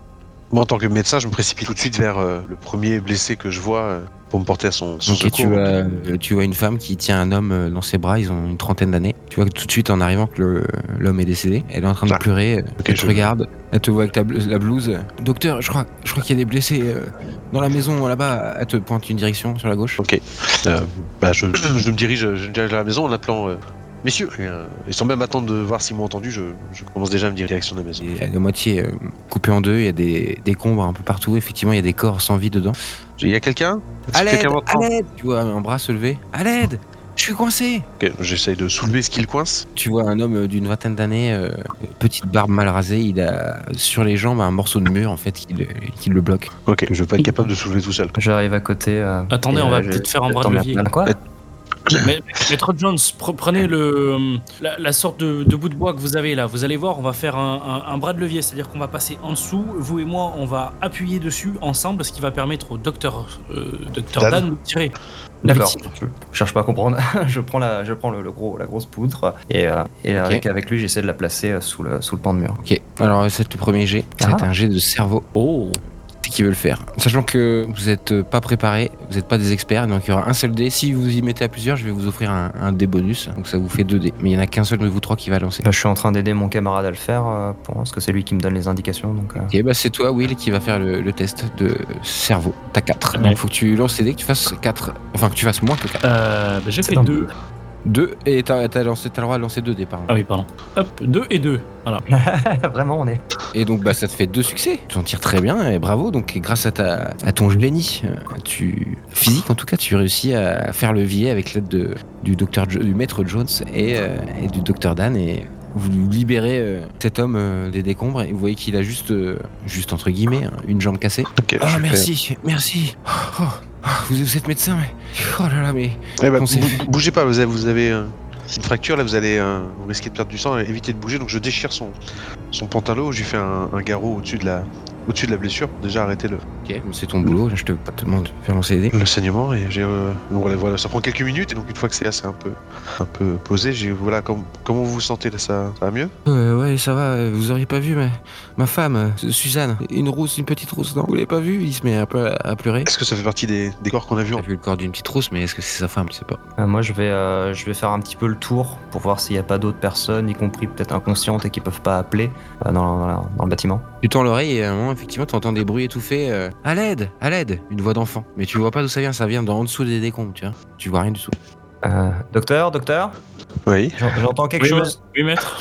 Moi, en tant que médecin, je me précipite tout de suite vers euh, le premier blessé que je vois euh, pour me porter à son, son Ok, secours. tu vois, euh, tu vois une femme qui tient un homme euh, dans ses bras, ils ont une trentaine d'années. Tu vois que tout de suite en arrivant que le- l'homme est décédé, elle est en train de Ah. pleurer, euh, Ok, elle te je- regarde, elle te voit avec ta bl- la blouse. Docteur, je crois, je crois qu'il y a des blessés euh, dans la maison là-bas. Elle te pointe une direction sur la gauche. Ok. Euh, bah, je, je me dirige, je me dirige à la maison en appelant euh, messieurs. Et, euh, et sans même attendre de voir s'ils m'ont entendu, je, je commence déjà à me diriger direction de la maison. Et elle est à moitié euh, coupée en deux, il y a des décombres un peu partout. Effectivement, il y a des corps sans vie dedans. Il y a quelqu'un Est-ce À que l'aide, quelqu'un à m'entend l'aide. Tu vois un bras se lever. À l'aide. Je suis coincé. Ok, j'essaye de soulever ce qui le coince. Tu vois un homme d'une vingtaine d'années, euh, petite barbe mal rasée, il a sur les jambes un morceau de mur en fait qui le, qui le bloque. Ok, je vais pas être capable de soulever tout seul. J'arrive à côté. euh, Attendez, et, on va euh, je- peut-être faire un je bras de tends ma levier. main. Quoi? Mais, Maître Jones, pre- prenez le, la, la sorte de, de bout de bois que vous avez là. Vous allez voir, on va faire un, un- un bras de levier, c'est-à-dire qu'on va passer en dessous. Vous et moi, on va appuyer dessus ensemble, ce qui va permettre au docteur, euh, docteur Dan. Dan de tirer. la D'accord. victime. Je cherche pas à comprendre. je prends la, je prends le, le gros, la grosse poutre et, euh, et Ok. avec, avec lui, j'essaie de la placer euh, sous le, sous le pan de mur. Ok, alors c'est le premier jet, c'est Ah. un jet de cerveau. Oh, C'est qui veut le faire. Sachant que vous n'êtes pas préparé, vous n'êtes pas des experts, donc il y aura un seul dé. Si vous y mettez à plusieurs, je vais vous offrir un, un dé bonus, donc ça vous fait deux dés. Mais il n'y en a qu'un seul de vous trois qui va lancer. Là, je suis en train d'aider mon camarade à le faire euh, pour- parce que c'est lui qui me donne les indications. Donc, euh, Ok, bah c'est toi, Will, qui va faire le, le test de cerveau. T'as quatre. Ouais. Donc il faut que tu lances tes dés, que tu fasses quatre. Enfin, que tu fasses moins que quatre. euh, bah, j'ai C'est fait un deux. Deux, et t'as t'as lancé- t'as le droit de lancer deux dés, pardon. Ah oui, pardon. Hop, deux et deux. Voilà. vraiment, on est. Et donc bah ça te fait deux succès. Tu en tires très bien et bravo. Donc grâce à ta à ton génie, euh, tu physique en tout cas, tu réussis à faire levier avec l'aide de du docteur Jo- du maître Jones et, euh, et du docteur Dan et vous libérez euh, cet homme euh, des décombres et vous voyez qu'il a juste euh, juste entre guillemets hein, une jambe cassée. Ok, Ah je fais- merci, merci. Oh, oh, vous, vous êtes médecin mais oh là là mais Eh ben, on s'est bou- fait. bougez pas, vous avez, vous avez euh, une fracture là, vous allez euh, vous risquez de perdre du sang, évitez de bouger. Donc je déchire son, son pantalon, je lui fais un, un garrot au-dessus de la au-dessus de la blessure. Déjà arrêtez le, Ok, c'est ton boulot. Je te pas te demande de faire lancer les dés. le saignement et j'ai euh, donc voilà, voilà, ça prend quelques minutes et donc une fois que c'est là, c'est un peu un peu posé. J'ai voilà, com- comment vous vous sentez là, ça, ça va mieux? Euh, ouais, ça va, euh, vous auriez pas vu, mais ma femme, euh, Suzanne, une rousse, une petite rousse, non, vous l'avez pas vu? Il se met un peu à, à pleurer. Est-ce que ça fait partie des, des corps qu'on a vus? J'ai en- vu le corps d'une petite rousse, mais est-ce que c'est sa femme? Je sais pas. Euh, moi, je vais, euh, je vais faire un petit peu le tour pour voir s'il n'y a pas d'autres personnes, y compris peut-être inconscientes et qui peuvent pas appeler euh, dans, dans la- dans le bâtiment. Tu tends l'oreille et à un moment, effectivement, tu entends des bruits étouffés. euh, à l'aide, à l'aide, une voix d'enfant. Mais tu vois pas d'où ça vient, ça vient d'en dessous des décombres, tu vois. Tu vois rien du tout. Euh, docteur, docteur, Oui. j'en- j'entends quelque Oui, chose. Oui, maître.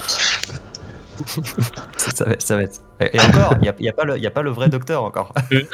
Ça, ça va, ça va être. Et, et encore, il n'y a, y a, pas le- y a pas le vrai docteur encore.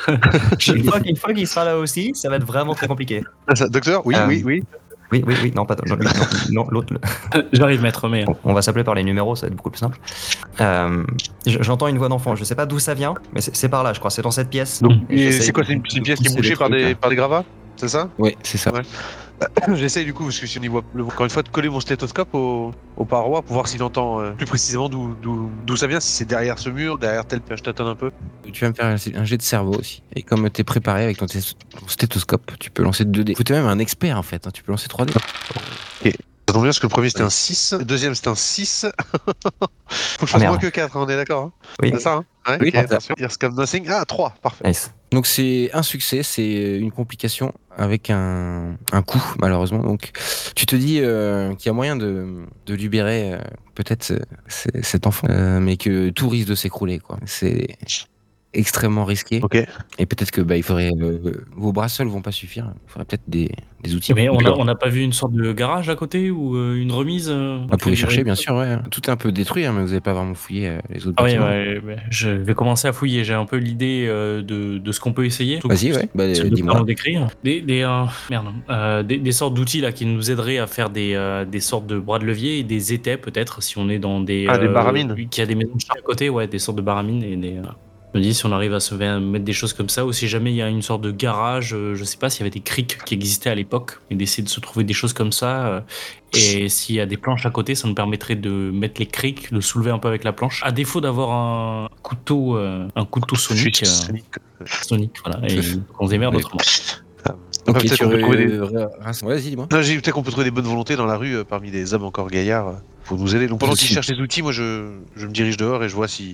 une fois, une fois qu'il sera là aussi, ça va être vraiment très compliqué. Ah, ça- docteur? Oui, Euh, oui, oui. Oui, oui, oui, non, pas non, lui, non, non, l'autre. le- J'arrive, maître, mais. On- On va s'appeler par les numéros, ça va être beaucoup plus simple. Euh, j- J'entends une voix d'enfant, je sais pas d'où ça vient, mais c'est c'est par là, je crois, c'est dans cette pièce. Donc, Et et j'essaye c'est quoi? de- C'est une, c'est une de pièce qui est pousser bouchée les par trucs, des hein. par des gravats? C'est ça? Ouais, c'est ça. Ouais. J'essaye du coup, parce que si on y voit, le- encore une fois, de coller mon stéthoscope au, aux parois pour voir s'il entend euh, plus précisément d'où d'où- d'où ça vient, si c'est derrière ce mur, derrière tel, je tâtonne un peu. Tu vas me faire un, un jet de cerveau aussi. Et comme t'es préparé avec ton, sté- ton stéthoscope, tu peux lancer deux dés. Faut même un expert en fait, hein, tu peux lancer trois dés. Ça tombe bien parce que le premier c'était un six, le deuxième c'était un six. Faut que je Ah, fasse merde. moins que quatre, on est d'accord hein? Oui, C'est ça hein? Ouais, Oui, ok, c'est ça. attention. Here's come nothing. Ah, trois, parfait. nice. Donc c'est un succès, c'est une complication avec un, un coup malheureusement. Donc tu te dis euh, qu'il y a moyen de, de libérer euh, peut-être ce- ce- cet enfant, euh, mais que tout risque de s'écrouler quoi. C'est extrêmement risqué Ok. et peut-être que bah, il faudrait euh, vos bras seuls vont pas suffire. Il faudrait peut-être des, des outils. Mais on a, D'accord. on a pas vu une sorte de garage à côté ou euh, une remise euh, Vous pouvez après- chercher bien sûr, ouais. Tout est un peu détruit, hein, mais vous n'avez pas vraiment fouillé euh, les autres Ah oui, bâtiments. ouais, ouais, je vais commencer à fouiller. J'ai un peu l'idée euh, de, de ce qu'on peut essayer. Vas-y, ouais. Bah, C'est euh, le dis-moi. docteur nous décrire. Des, des, euh, merde, euh, des, des sortes d'outils là qui nous aideraient à faire des, euh, des sortes de bras de levier et des étais peut-être si on est dans des. Ah, des baramines. Qui a des maisons de char à côté, ouais, des sortes de baramines et des. euh, je me dis si on arrive à se mettre des choses comme ça ou si jamais il y a une sorte de garage, euh, je sais pas s'il y avait des criques qui existaient à l'époque et d'essayer de se trouver des choses comme ça. euh, et s'il y a des planches à côté, ça nous permettrait de mettre les criques, de soulever un peu avec la planche. À défaut d'avoir un couteau, euh, un couteau sonique, euh, sonique, voilà, et on se démerde Oui. autrement. Ok, Peut-être tu qu'on peut trouver des- re- re- rassemble. Vas-y, dis-moi. Non, j'ai dit peut-être qu'on peut trouver des bonnes volontés dans la rue euh, parmi des hommes encore gaillards euh, pour nous aider. Donc pendant Je qu'ils suis- cherchent les outils, moi je, je me dirige dehors et je vois si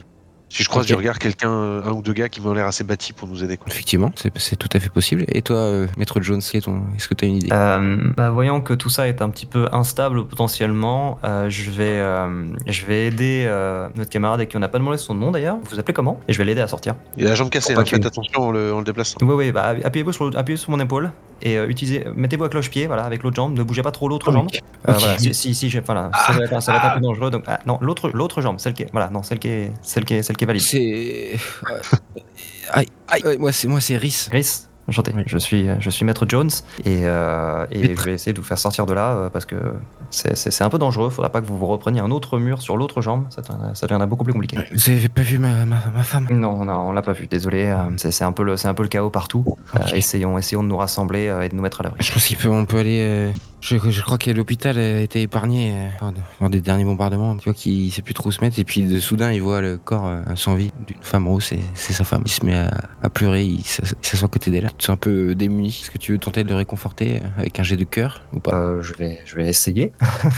Si je croise Ok. du regard quelqu'un, un ou deux gars qui m'ont l'air assez bâtis pour nous aider. Quoi. Effectivement, c'est c'est tout à fait possible. Et toi, euh, Maître Jones, est ton- est-ce que tu as une idée Euh, bah, voyant que tout ça est un petit peu instable potentiellement, euh, je vais, euh, je vais aider euh, notre camarade à qui on n'a pas demandé son nom d'ailleurs. Vous vous appelez comment? Et je vais l'aider à sortir. Il a la jambe cassée, Pour là, pas faites que- attention en le, en le déplaçant. Oui, oui, bah, appuyez-vous sur, appuyez sur mon épaule et euh, utilisez, mettez-vous à cloche-pied, voilà, avec l'autre jambe. Ne bougez pas trop l'autre Ok. jambe. Euh, Ok. voilà, si, si, si, j'ai- voilà, ça va être, ça va être un peu dangereux. Donc, ah, non, l'autre, l'autre jambe, celle qui est, voilà, non, celle qui est, celle qui est, celle qui est valide. C'est. Aïe, aïe, ouais, moi c'est moi c'est Rhys. Chris, enchanté. Oui. Je suis, je suis Maître Jones et, euh, et Maître. je vais essayer de vous faire sortir de là euh, parce que c'est, c'est, c'est un peu dangereux. Faudra pas que vous vous repreniez un autre mur sur l'autre jambe. Ça, deviendra- ça deviendra beaucoup plus compliqué. Vous avez pas vu ma, ma, ma femme Non, non, on l'a pas vu. Désolé. euh, C'est, c'est un peu le, c'est un peu le chaos partout. Euh, Ok. essayons, essayons de nous rassembler euh, et de nous mettre à l'abri. Je pense qu'on peut, on peut aller. euh, je, je crois que l'hôpital a été épargné euh, lors de- lors des derniers bombardements. Tu vois qu'il sait plus trop où se mettre. Et puis de soudain, il voit le corps euh, sans vie d'une femme rousse et c'est sa femme. Il se met à, à pleurer. Il s'ass- il s'assoit à côté d'elle. Tu es un peu démuni. Est-ce que tu veux tenter de le réconforter euh, avec un jet de cœur ou pas Euh, je vais, je vais essayer.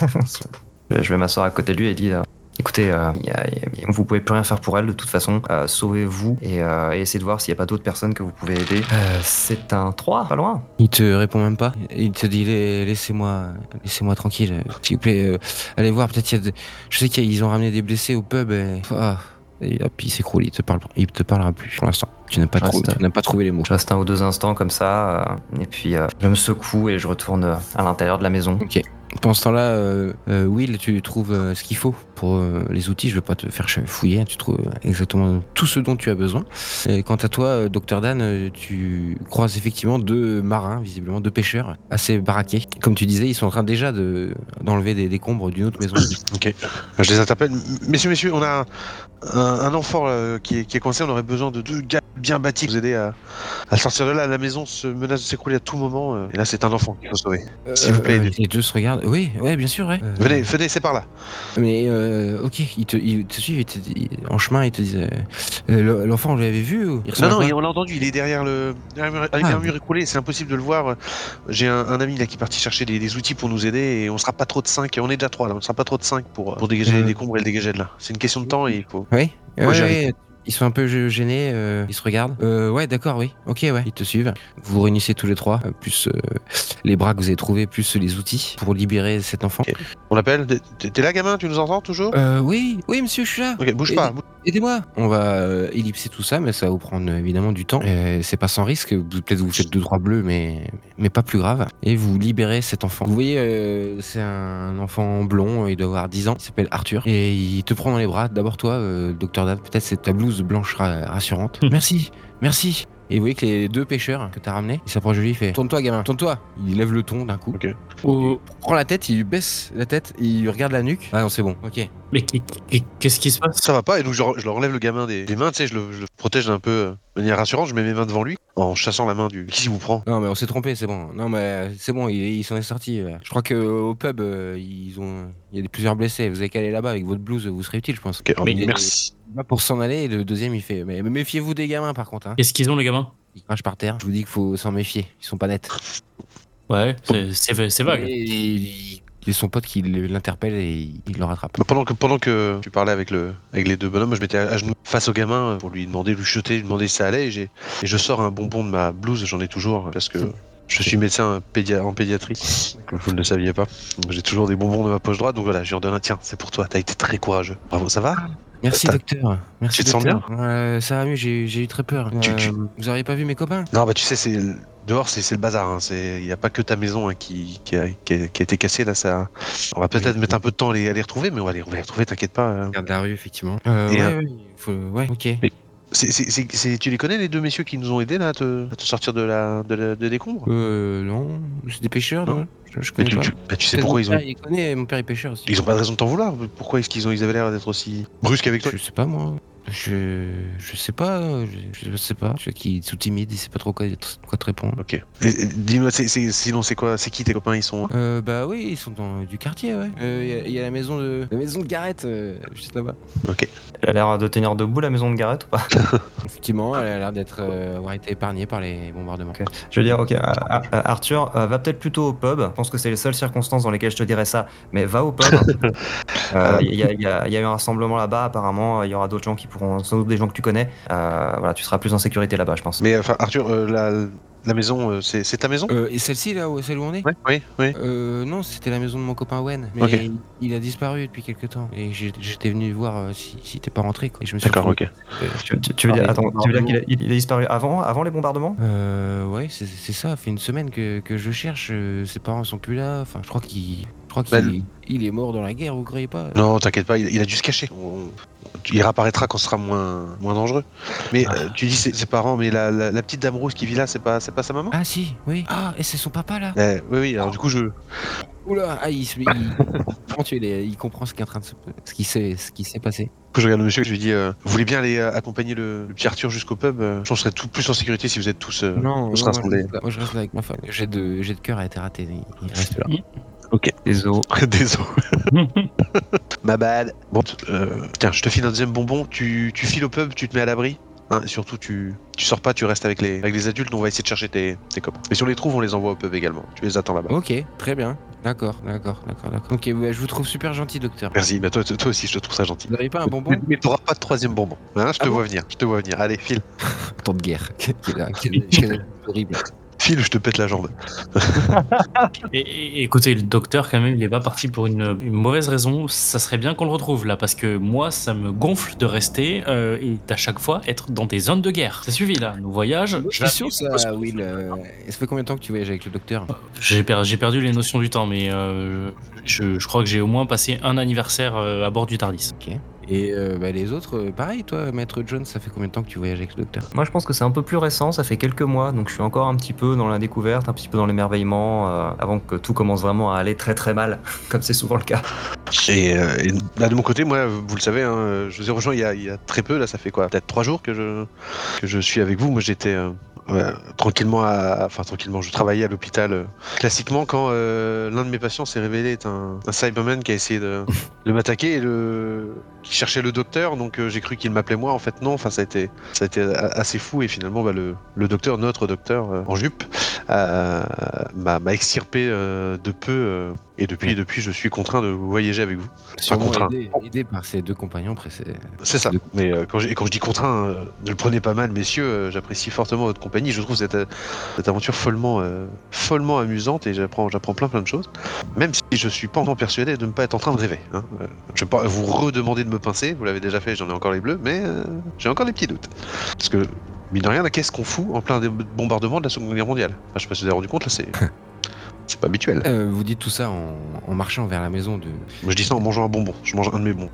Je vais m'asseoir à côté de lui et dire. Écoutez, euh, y a- y a- vous pouvez plus rien faire pour elle de toute façon. Euh, sauvez-vous et, euh, et essayez de voir s'il n'y a pas d'autres personnes que vous pouvez aider. Euh, c'est un trois, pas loin. Il te répond même pas. Il te dit La- laissez-moi, laissez-moi tranquille, s'il vous plaît. euh, allez voir, peut-être il y a. de- Je sais qu'ils ont ramené des blessés au pub. Et, ah, et hop, il s'écroule. Il te parle. Il te parlera plus pour l'instant. Tu n'as pas, Reste- trouvé- tu n'as pas trouvé les mots. Je reste un ou deux instants comme ça, euh, et puis euh, je me secoue et je retourne euh, à l'intérieur de la maison. Ok. Pendant ce temps-là, euh, euh, Will, tu trouves euh, ce qu'il faut pour euh, les outils. Je veux pas te faire ch- fouiller. Tu trouves exactement tout ce dont tu as besoin. Et quant à toi, euh, Docteur Dan, euh, tu croises effectivement deux marins, visiblement deux pêcheurs, assez baraqués. Comme tu disais, ils sont en train déjà de d'enlever des décombres d'une autre maison. Ok. Je les interpelle. M- Messieurs, messieurs, on a un, un enfant euh, qui, est, qui est coincé. On aurait besoin de deux gars bien bâtis pour vous aider à, à sortir de là. La maison se menace de s'écrouler à tout moment. euh, Et là, c'est un enfant qu'il faut sauver. S'il vous plaît, Euh, aidez. les deux se regardent. Oui, ouais, bien sûr, ouais. Euh, Venez, venez, c'est par là. Mais euh, ok, ils te, ils te suivent, ils te disent- en chemin, ils te disent euh, euh, l'enfant, on l'avait vu ou il Non, ressemble à non, quoi il- on l'a entendu. Il est derrière le derrière un mur- derrière Ah. un mur écroulé. C'est impossible de le voir. J'ai un, un ami là qui est parti chercher des, des outils pour nous aider et on sera pas trop de cinq. On est déjà trois là. On sera pas trop de cinq pour pour dégager Euh. les décombres et le dégager de là. C'est une question de temps et il faut. Oui, Moi, ouais, j'y ouais, ils sont un peu gê- gênés, euh, ils se regardent. Euh, ouais, d'accord, oui. Ok, ouais, ils te suivent. Vous vous réunissez tous les trois, euh, plus euh, les bras que vous avez trouvés, plus les outils pour libérer cet enfant. Ok. On l'appelle. T'es t'es là, gamin? Tu nous entends toujours? Euh, oui, oui, monsieur, je suis là. Ok, bouge Et- pas. bouge- Aidez-moi. On va euh, ellipser tout ça, mais ça va vous prendre euh, évidemment du temps. Euh, c'est pas sans risque. Vous- Peut-être vous faites deux trois bleus, mais mais pas plus grave. Et vous libérez cet enfant. Vous voyez, euh, c'est un enfant blond. Il doit avoir dix ans. Il s'appelle Arthur et il te prend dans les bras. D'abord toi, euh, docteur Dan. Peut-être c'est ta blouse blanche ra- rassurante. Merci, merci. Et vous voyez que les deux pêcheurs que t'as ramenés, ils s'approchent de lui, il fait tourne-toi gamin, tourne-toi. Il lève le ton d'un coup. Ok. Il prend la tête, il baisse la tête, il lui regarde la nuque. Ah non, c'est bon. Ok. Mais qu'est- qu'est- qu'est-ce qui se passe? Ça va pas, et donc je, re- je leur enlève le gamin des, des mains, tu sais, je le, je le protège un peu euh, de manière rassurante, je mets mes mains devant lui, en chassant la main du. Qui s'y vous prend? Non mais on s'est trompé, c'est bon. Non mais c'est bon, il, il s'en est sorti. euh. Je crois que au pub, euh, ils ont, il y a des plusieurs blessés. Vous avez qu'à aller là-bas avec votre blouse, vous serez utile, je pense. Ok, Mais- merci. Il va pour s'en aller, et le deuxième il fait. Mais, mais méfiez-vous des gamins par contre. Hein. Qu'est-ce qu'ils ont, les gamins? Ils crachent par terre. Je vous dis qu'il faut s'en méfier. Ils sont pas nets. Ouais, c'est- c'est c'est vague. Et il y a son pote qui l'interpelle et il, il le rattrape. Bah, Pendant que, pendant que tu parlais avec, le, avec les deux bonhommes, moi, je m'étais à, à genoux face au gamin euh, pour lui demander, lui jeter, lui demander si ça allait, et, j'ai- et je sors un bonbon de ma blouse, j'en ai toujours, parce que je suis médecin pédia- en pédiatrie, comme vous ne le saviez pas. Donc, j'ai toujours des bonbons de ma poche droite, donc voilà, je lui en donne un, tiens, c'est pour toi, t'as été très courageux. Bravo, ça va? Merci T'as- docteur. Merci Tu te sens docteur. Euh, Ça va mieux, j'ai j'ai eu très peur. Tu- Euh, tu- Vous auriez pas vu mes copains? Non, bah tu sais, c'est dehors, c'est c'est le bazar. Hein. Il n'y a pas que ta maison hein, qui, qui, a, qui, a, qui a été cassée là. Ça, on va peut-être mettre un peu de temps à les, à les retrouver, mais on va les, on va les retrouver. T'inquiète pas. hein. Regarde la rue, effectivement. Euh, Et, ouais, euh, ouais, faut- ouais, ok. C'est, c'est, c'est, c'est- tu les connais les deux messieurs qui nous ont aidés là à te, à te sortir de la, de la de décombres? Euh, non, c'est des pêcheurs, non, je, je Mais connais tu, pas. tu- bah, tu sais Peut-être pourquoi mon ils ont, père, il connaît, mon père est pêcheur aussi. ils ont pas de raison de t'en vouloir. Pourquoi est-ce qu'ils ont, ils avaient l'air d'être aussi brusques avec toi? Je sais pas moi. Je, je sais pas, je, je sais pas. Je sais qu'ils sont timides, ils savent pas trop quoi, quoi te répondre. Ok. Et- et dis-moi, c'est, c'est, sinon c'est quoi, c'est qui tes copains? Ils sont. Euh, bah oui, ils sont dans du quartier, ouais. Il euh, y, a- y a la maison de la maison de Gareth, euh, juste là-bas. Ok. Elle a l'air de tenir debout la maison de Gareth ou pas? Effectivement, elle a l'air d'être euh, avoir été épargnée par les bombardements. Ok. Je veux dire, ok, euh, euh, Arthur, euh, va peut-être plutôt au pub. Je pense que c'est les seules circonstances dans lesquelles je te dirais ça. Mais va au pub. Il y, a- y a- y a eu un rassemblement là-bas, apparemment. Il y aura d'autres gens qui pourront seront sans doute des gens que tu connais. Euh, voilà, tu seras plus en sécurité là-bas, je pense. Mais enfin, Arthur, euh, la, la maison, euh, c'est c'est ta maison? Euh, et celle-ci, là, où, celle où on est? Ouais, oui, oui. Euh, non, c'était la maison de mon copain Owen. Mais Ok. il, il a disparu depuis quelques temps. Et j'ai- j'étais venu voir euh, si, si t'es pas rentré, quoi. Et je me suis D'accord, retrouvé- ok. Euh, Tu, tu- tu veux dire, Ah, attends, les tu veux dire qu'il a, bombardements. il, il a disparu avant, avant les bombardements? Euh, ouais, c'est c'est ça. Ça fait une semaine que, que je cherche. euh, Ses parents sont plus là. Enfin, je crois qu'il, je crois Bah, qu'il, il est mort dans la guerre. Vous croyez pas? Non, t'inquiète pas, il, il a dû se cacher. On- il réapparaîtra quand ce sera moins, moins dangereux. Mais euh, tu dis ses, ses parents, mais la, la, la petite dame rose qui vit là, c'est pas, c'est pas sa maman? Ah si, oui. Ah, et c'est son papa là. Eh, oui, oui, alors du coup, je. Oula, ah, il, se- il, comment tu es, il comprend ce qui est en train de se, ce qui s'est, ce qui s'est passé. Du coup, je regarde le monsieur et je lui dis euh, vous voulez bien aller euh, accompagner le, le petit Arthur jusqu'au pub? euh, Je pense que je serais tout plus en sécurité si vous êtes tous, euh, Non, tous non, moi, je rassemblés. reste là. Moi je reste là avec ma femme. J'ai de, j'ai de cœur a été raté. Il, il reste là. Ok. Désolé. Désolé. Ma bad. Bon, t- euh, tiens, je te file un deuxième bonbon. Tu, tu files au pub, tu te mets à l'abri. Hein, et surtout, tu, tu sors pas, tu restes avec les, avec les adultes. On va essayer de chercher tes, tes copains. Et si on les trouve, on les envoie au pub également. Tu les attends là-bas. Ok, très bien. D'accord, d'accord, d'accord, d'accord. Ok, ouais, je vous trouve super gentil, docteur. Merci. Bah, toi, toi toi aussi, je te trouve ça gentil. Vous n'avez pas un bonbon? Mais, mais t'auras pas de troisième bonbon. Hein, je te Ah bon vois venir. Je te vois venir. Allez, file. Temps de guerre. Quelle, quelle- quelle- horrible. File, je te pète la jambe. Et, et- écoutez, le docteur, quand même, il est pas parti pour une, une mauvaise raison. Ça serait bien qu'on le retrouve là, parce que moi, ça me gonfle de rester euh, et à chaque fois être dans des zones de guerre. Ça suffit là, nos voyages. Je suis sûr ça, Will. euh, Ça fait combien de temps que tu voyages avec le docteur? J'ai per- j'ai perdu les notions du temps, mais euh, je, je crois que j'ai au moins passé un anniversaire euh, à bord du TARDIS. Ok. Et euh, bah, les autres, euh, pareil, toi, Maître Jones, ça fait combien de temps que tu voyages avec le docteur? Moi, je pense que c'est un peu plus récent, ça fait quelques mois, donc je suis encore un petit peu dans la découverte, un petit peu dans l'émerveillement, euh, avant que tout commence vraiment à aller très très mal, comme c'est souvent le cas. Et, euh, et, bah, de mon côté, moi, vous le savez, hein, je vous ai rejoint il y, a, il y a très peu. Là, ça fait quoi? Peut-être trois jours que je, que je suis avec vous. Moi, j'étais euh, ouais, tranquillement, à, enfin tranquillement, je travaillais à l'hôpital. euh, classiquement, quand euh, l'un de mes patients s'est révélé être un, un Cyberman qui a essayé de, de m'attaquer et le, qui cherchait le docteur. Donc, euh, j'ai cru qu'il m'appelait moi. En fait, non. Enfin, ça a été, ça a été assez fou. Et finalement, bah, le, le docteur, notre docteur euh, en jupe, euh, m'a m'a extirpé euh, de peu. Euh, et depuis, depuis, je suis contraint de voyager avec vous. Sûrement contraint. aidé, aidé par ces deux compagnons précédents. C'est ça. Mais euh, quand, je, et quand je dis contraint, euh, ne le prenez pas mal, messieurs. euh, J'apprécie fortement votre compagnie. Je trouve cette, euh, cette aventure follement, euh, follement amusante et j'apprends, j'apprends plein plein de choses. Même si je suis pas encore persuadé de ne pas être en train de rêver. Hein. Euh, je vais pas vous redemander de me pincer. Vous l'avez déjà fait. J'en ai encore les bleus, mais euh, j'ai encore des petits doutes. Parce que mine de rien, là, qu'est-ce qu'on fout en plein dé- bombardement de la Seconde Guerre mondiale? Enfin, je sais pas si vous avez rendu compte là, c'est c'est pas habituel. Euh, vous dites tout ça en, en marchant vers la maison de. Moi, je dis ça en mangeant un bonbon. Je mange un de mes bonbons.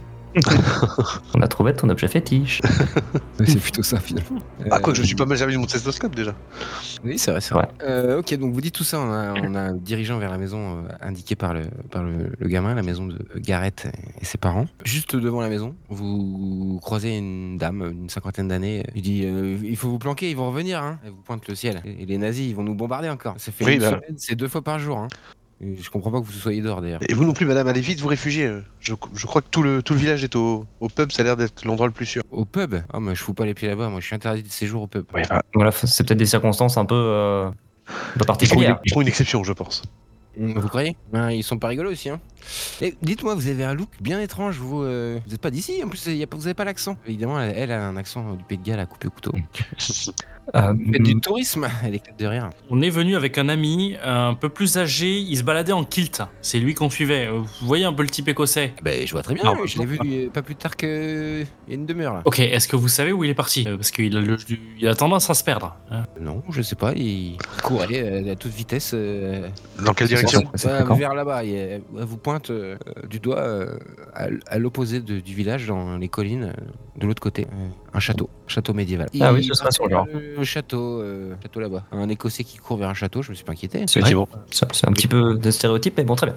On a trouvé ton objet fétiche. C'est plutôt ça finalement. Ah quoi Euh, que je suis pas mal servi de mon stéthoscope déjà. Oui, c'est vrai, c'est vrai. Euh, ok, donc vous dites tout ça, on a, on a un dirigeant vers la maison euh, indiqué par, le, par le, le gamin, la maison de Gareth et ses parents. Juste devant la maison, vous croisez une dame, une cinquantaine d'années. Il dit euh, il faut vous planquer, ils vont revenir. Hein. Elle vous pointe le ciel. Et les nazis, ils vont nous bombarder encore. Ça fait Oui, une bah. semaine, c'est deux fois par jour. Hein. Et je comprends pas que vous soyez dehors d'ailleurs. Et vous non plus, madame, allez vite vous réfugier. Je, je crois que tout le, tout le village est au, au pub, ça a l'air d'être l'endroit le plus sûr. Au pub? Ah, mais je fous pas les pieds là-bas, moi je suis interdit de séjour au pub. Ouais, enfin, Voilà, c'est peut-être des circonstances un peu, euh, un peu ils, font une, particulières. ils font une exception, je pense. Vous croyez? Ben, ils sont pas rigolos aussi. Hein. Et dites-moi, vous avez un look bien étrange. Vous, euh, vous êtes pas d'ici. En plus, y a, vous avez pas l'accent. Évidemment, elle, elle a un accent du Pays de Galles à couper au couteau. Euh, Vous faites du tourisme. Elle éclate de rire. On est venu avec un ami un peu plus âgé, il se baladait en kilt. C'est lui qu'on suivait. Euh, Vous voyez un peu le type écossais? Ben, je vois très bien. Ah, lui, je l'ai vu euh, pas plus tard que il y a une demi-heure là. Ok, est-ce que vous savez où il est parti? Euh, Parce qu'il a, le- il a tendance à se perdre. hein. Non, je sais pas. Il court allez, euh, à toute vitesse. euh, Dans quelle direction? C'est ouais, fréquent. vers là-bas. Il- Elle vous pointe euh, du doigt euh, à, l- à l'opposé de- du village, dans les collines, euh, de l'autre côté. Euh, un château, château médiéval. Ah oui, Il ce sera sur le genre. Le château, euh, château là-bas. Un Écossais qui court vers un château. Je me suis pas inquiété. C'est Effectivement. C'est c'est un petit peu de stéréotype, mais bon, très bien.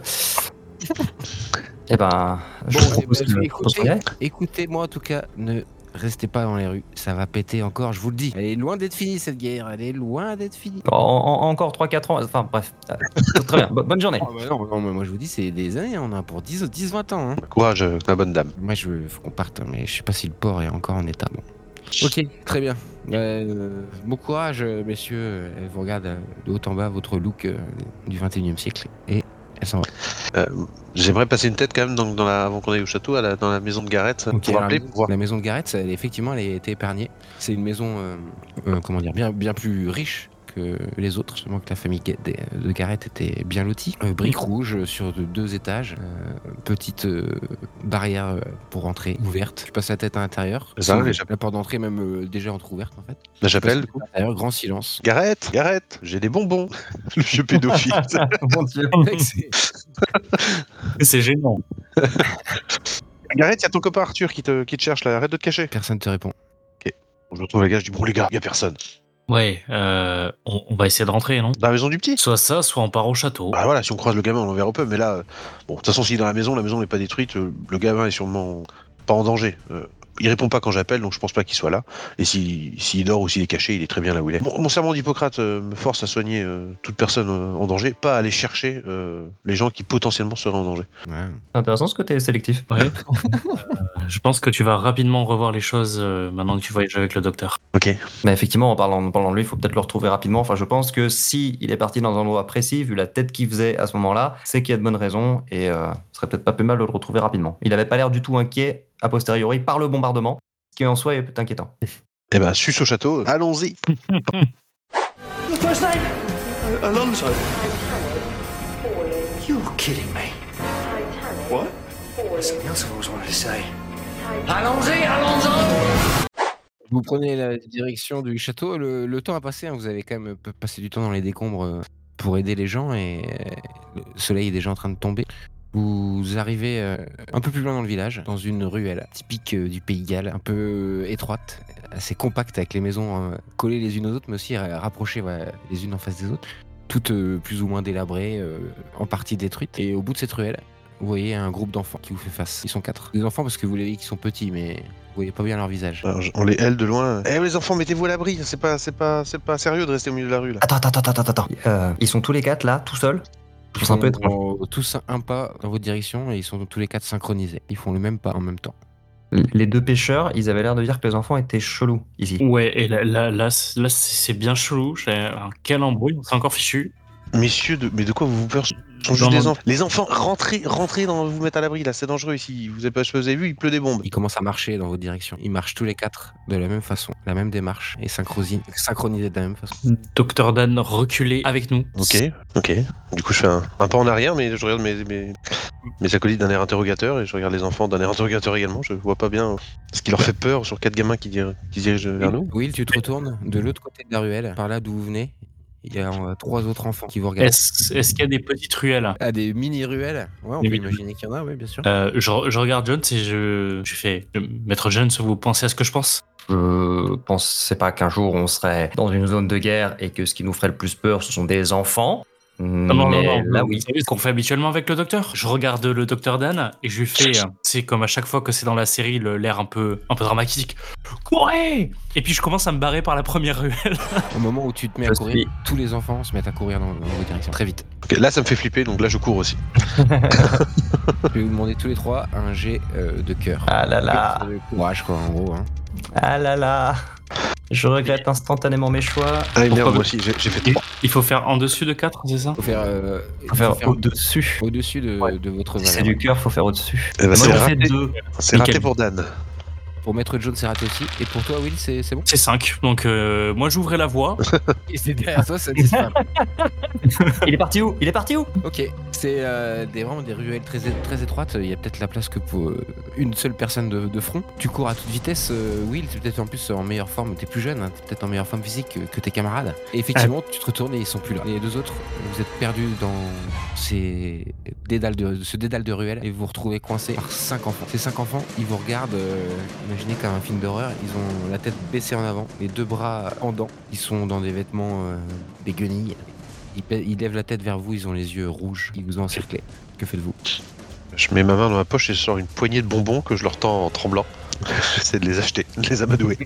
Eh ben, je Bon, vous propose eh ben, que- propose qu'on y écoutez, aille. écoutez-moi en tout cas, ne restez pas dans les rues, ça va péter encore, je vous le dis. Elle est loin d'être finie cette guerre, elle est loin d'être finie. En- en- encore trois quatre ans, enfin bref. Euh, très bien, Bo- bonne journée. Oh, bah non, non, mais moi je vous dis, c'est des années, on a pour dix vingt ans. Hein. Courage, euh, ma bonne dame. Moi je veux faut qu'on parte, mais je sais pas si le port est encore en état. Bon. Ok, très bien. Euh, bon courage, euh, messieurs. Elle vous regarde euh, de haut en bas votre look euh, du vingt et unième siècle et elle s'en va. Euh, J'aimerais passer une tête quand même dans, dans la, avant qu'on aille au château, à la, dans la maison de Gareth, Ok, pour alors, rappeler, pour voir. la maison de Gareth, elle, effectivement, elle a été épargnée. C'est une maison, euh, euh, comment dire, bien, bien plus riche que les autres. Seulement que la famille Ga- des- de Gareth était bien lotie. Euh, briques rouges sur de- deux étages, euh, petite euh, barrière euh, pour rentrer ouverte. Tu passes la tête à l'intérieur. C'est ça, Sans- et j'app- la porte d'entrée même euh, déjà entrouverte en fait. Là, j'appelle. Tu passes à l'intérieur, grand silence. Gareth, Gareth, j'ai des bonbons. Le jeu pédophile. Mon Dieu. Mec, c'est- C'est gênant. Gareth, il y a ton copain Arthur qui te, qui te cherche là, arrête de te cacher. Personne te répond. Je retrouve les gars, je dis bon les gars, il y a personne. Ouais, euh, on, on va essayer de rentrer, non? Dans la maison du petit. Soit ça, soit on part au château. Bah voilà, si on croise le gamin, on l'enverra au peu, mais là, euh, bon, de toute façon, s'il est dans la maison, la maison n'est pas détruite, euh, le gamin est sûrement pas en danger. Euh, il répond pas quand j'appelle, donc je pense pas qu'il soit là. Et s'il s'il dort ou s'il est caché, il est très bien là où il est. Mon, mon serment d'Hippocrate euh, me force à soigner euh, toute personne euh, en danger, pas à aller chercher euh, les gens qui potentiellement seraient en danger. Ouais. C'est intéressant ce côté sélectif. Ouais. Euh, je pense que tu vas rapidement revoir les choses euh, maintenant que tu voyages avec le docteur. Ok. Mais effectivement, en parlant, en parlant de lui, il faut peut-être le retrouver rapidement. Enfin, je pense que si il est parti dans un endroit précis, vu la tête qu'il faisait à ce moment-là, c'est qu'il y a de bonnes raisons et euh, ce serait peut-être pas plus mal de le retrouver rapidement. Il avait pas l'air du tout inquiet a posteriori par le bombardement, ce qui en soi est peut-être inquiétant. Eh ben, sus au château, allons-y. Your first name? Uh, Alonso. You're kidding me. What? There's something else I've always wanted to say. Allons-y, Alonso! Vous prenez la direction du château, le, le temps a passé, hein, vous avez quand même p- passé du temps dans les décombres euh, pour aider les gens et euh, le soleil est déjà en train de tomber. Vous arrivez euh, un peu plus loin dans le village, dans une ruelle typique euh, du Pays de Galles, un peu euh, étroite, assez compacte avec les maisons euh, collées les unes aux autres, mais aussi euh, rapprochées ouais, les unes en face des autres, toutes euh, plus ou moins délabrées, euh, en partie détruites. Et au bout de cette ruelle, vous voyez un groupe d'enfants qui vous fait face. Ils sont quatre. Des enfants parce que vous les voyez qui sont petits, mais vous voyez pas bien leur visage. Alors, je- on les hèle de loin. Eh les enfants, mettez-vous à l'abri, c'est pas, c'est pas, c'est pas sérieux de rester au milieu de la rue là. Attends, attends, attends, attends, attends. Euh, ils sont tous les quatre là, tout seuls. Ils C'est un peu font étrange. euh, tous un pas dans votre direction et ils sont tous les quatre synchronisés. Ils font le même pas en même temps. Les deux pêcheurs, ils avaient l'air de dire que les enfants étaient chelous ici. Ouais, et là, là, là, c- là, c'est bien chelou. J'ai un quel embrouille, on s'est encore fichu. Messieurs, de... mais de quoi vous vous peur? Ce sont Dans juste des mon- enfants. Les enfants, rentrez, rentrez dans vous mettre à l'abri là, c'est dangereux ici. Vous avez pas, vous avez vu, il pleut des bombes. Ils commencent à marcher dans votre direction. Ils marchent tous les quatre de la même façon, la même démarche et synchronisés, synchronisés de la même façon. Docteur Dan reculé avec nous. Ok, ok. Du coup, je fais un, un pas en arrière, mais je regarde mes, mes, mes acolytes d'un air interrogateur et je regarde les enfants d'un air interrogateur également. Je vois pas bien ce qui leur fait peur sur quatre gamins qui, dir- qui se dirigent vers nous. Will, tu te retournes de l'autre côté de la ruelle, par là d'où vous venez. Il y a euh, trois autres enfants qui vous regardent. Est-ce est-ce qu'il y a des petites ruelles? Ah, des mini-ruelles. Ouais, on Des peut mini- imaginer qu'il y en a, oui, bien sûr. Euh, je, re- je regarde Jones et je, je fais Maître Jones, vous pensez à ce que je pense? Je pensais pas qu'un jour on serait dans une zone de guerre et que ce qui nous ferait le plus peur, ce sont des enfants. Non, non, Mais non, non, là, vous oui. savez ce qu'on fait habituellement avec le docteur? Je regarde le docteur Dan et je lui fais, euh, c'est comme à chaque fois que c'est dans la série, le- l'air un peu, un peu dramatique. Courez! Et puis je commence à me barrer par la première ruelle. Au moment où tu te mets à Je courir, suis- tous les enfants se mettent à courir dans, dans votre direction. Très vite. Ok, là, ça me fait flipper, donc là, je cours aussi. Je vais vous demander tous les trois un jet euh, de cœur. Ah là là, Euh, Courage, quoi, en gros. Hein. ah là là. Je regrette instantanément mes choix. Ah, merde, Pourquoi moi aussi, j'ai j'ai fait trois. Il faut faire en dessus de quatre, c'est ça? Faut faire, euh, Faut faut faire faire au-dessus. au-dessus de, Ouais. de votre Si c'est valeur. du cœur, faut faire au-dessus. Eh ben, Moi, c'est j'en raté, fais deux. c'est raté Nickel. pour Dan. Pour Maître Jones, c'est raté aussi. Et pour toi, Will, c'est c'est bon? C'est cinq. Donc euh, moi j'ouvrais la voie. Et c'est derrière toi, ça disparaît. Il est parti où Il est parti où Ok, c'est euh, des, vraiment des ruelles très, é- très étroites. Il y a peut-être la place que pour euh, une seule personne de, de front. Tu cours à toute vitesse, euh, Will. Tu es peut-être en plus en meilleure forme. T'es plus jeune, hein, t'es peut-être en meilleure forme physique que, que tes camarades. Et effectivement, tu te retournes et ils sont plus là. Les deux autres, vous êtes perdus dans ces dédales de, ce dédale de ruelles et vous vous retrouvez coincés par cinq enfants. Ces cinq enfants, ils vous regardent, euh, imaginez comme un film d'horreur. Ils ont la tête baissée en avant, les deux bras pendants. Ils sont dans des vêtements, euh, des guenilles. Ils, pa- ils lèvent la tête vers vous, ils ont les yeux rouges, ils vous ont encerclé. Que faites-vous? Je mets ma main dans ma poche et je sors une poignée de bonbons que je leur tends en tremblant. J'essaie de les acheter, de les amadouer.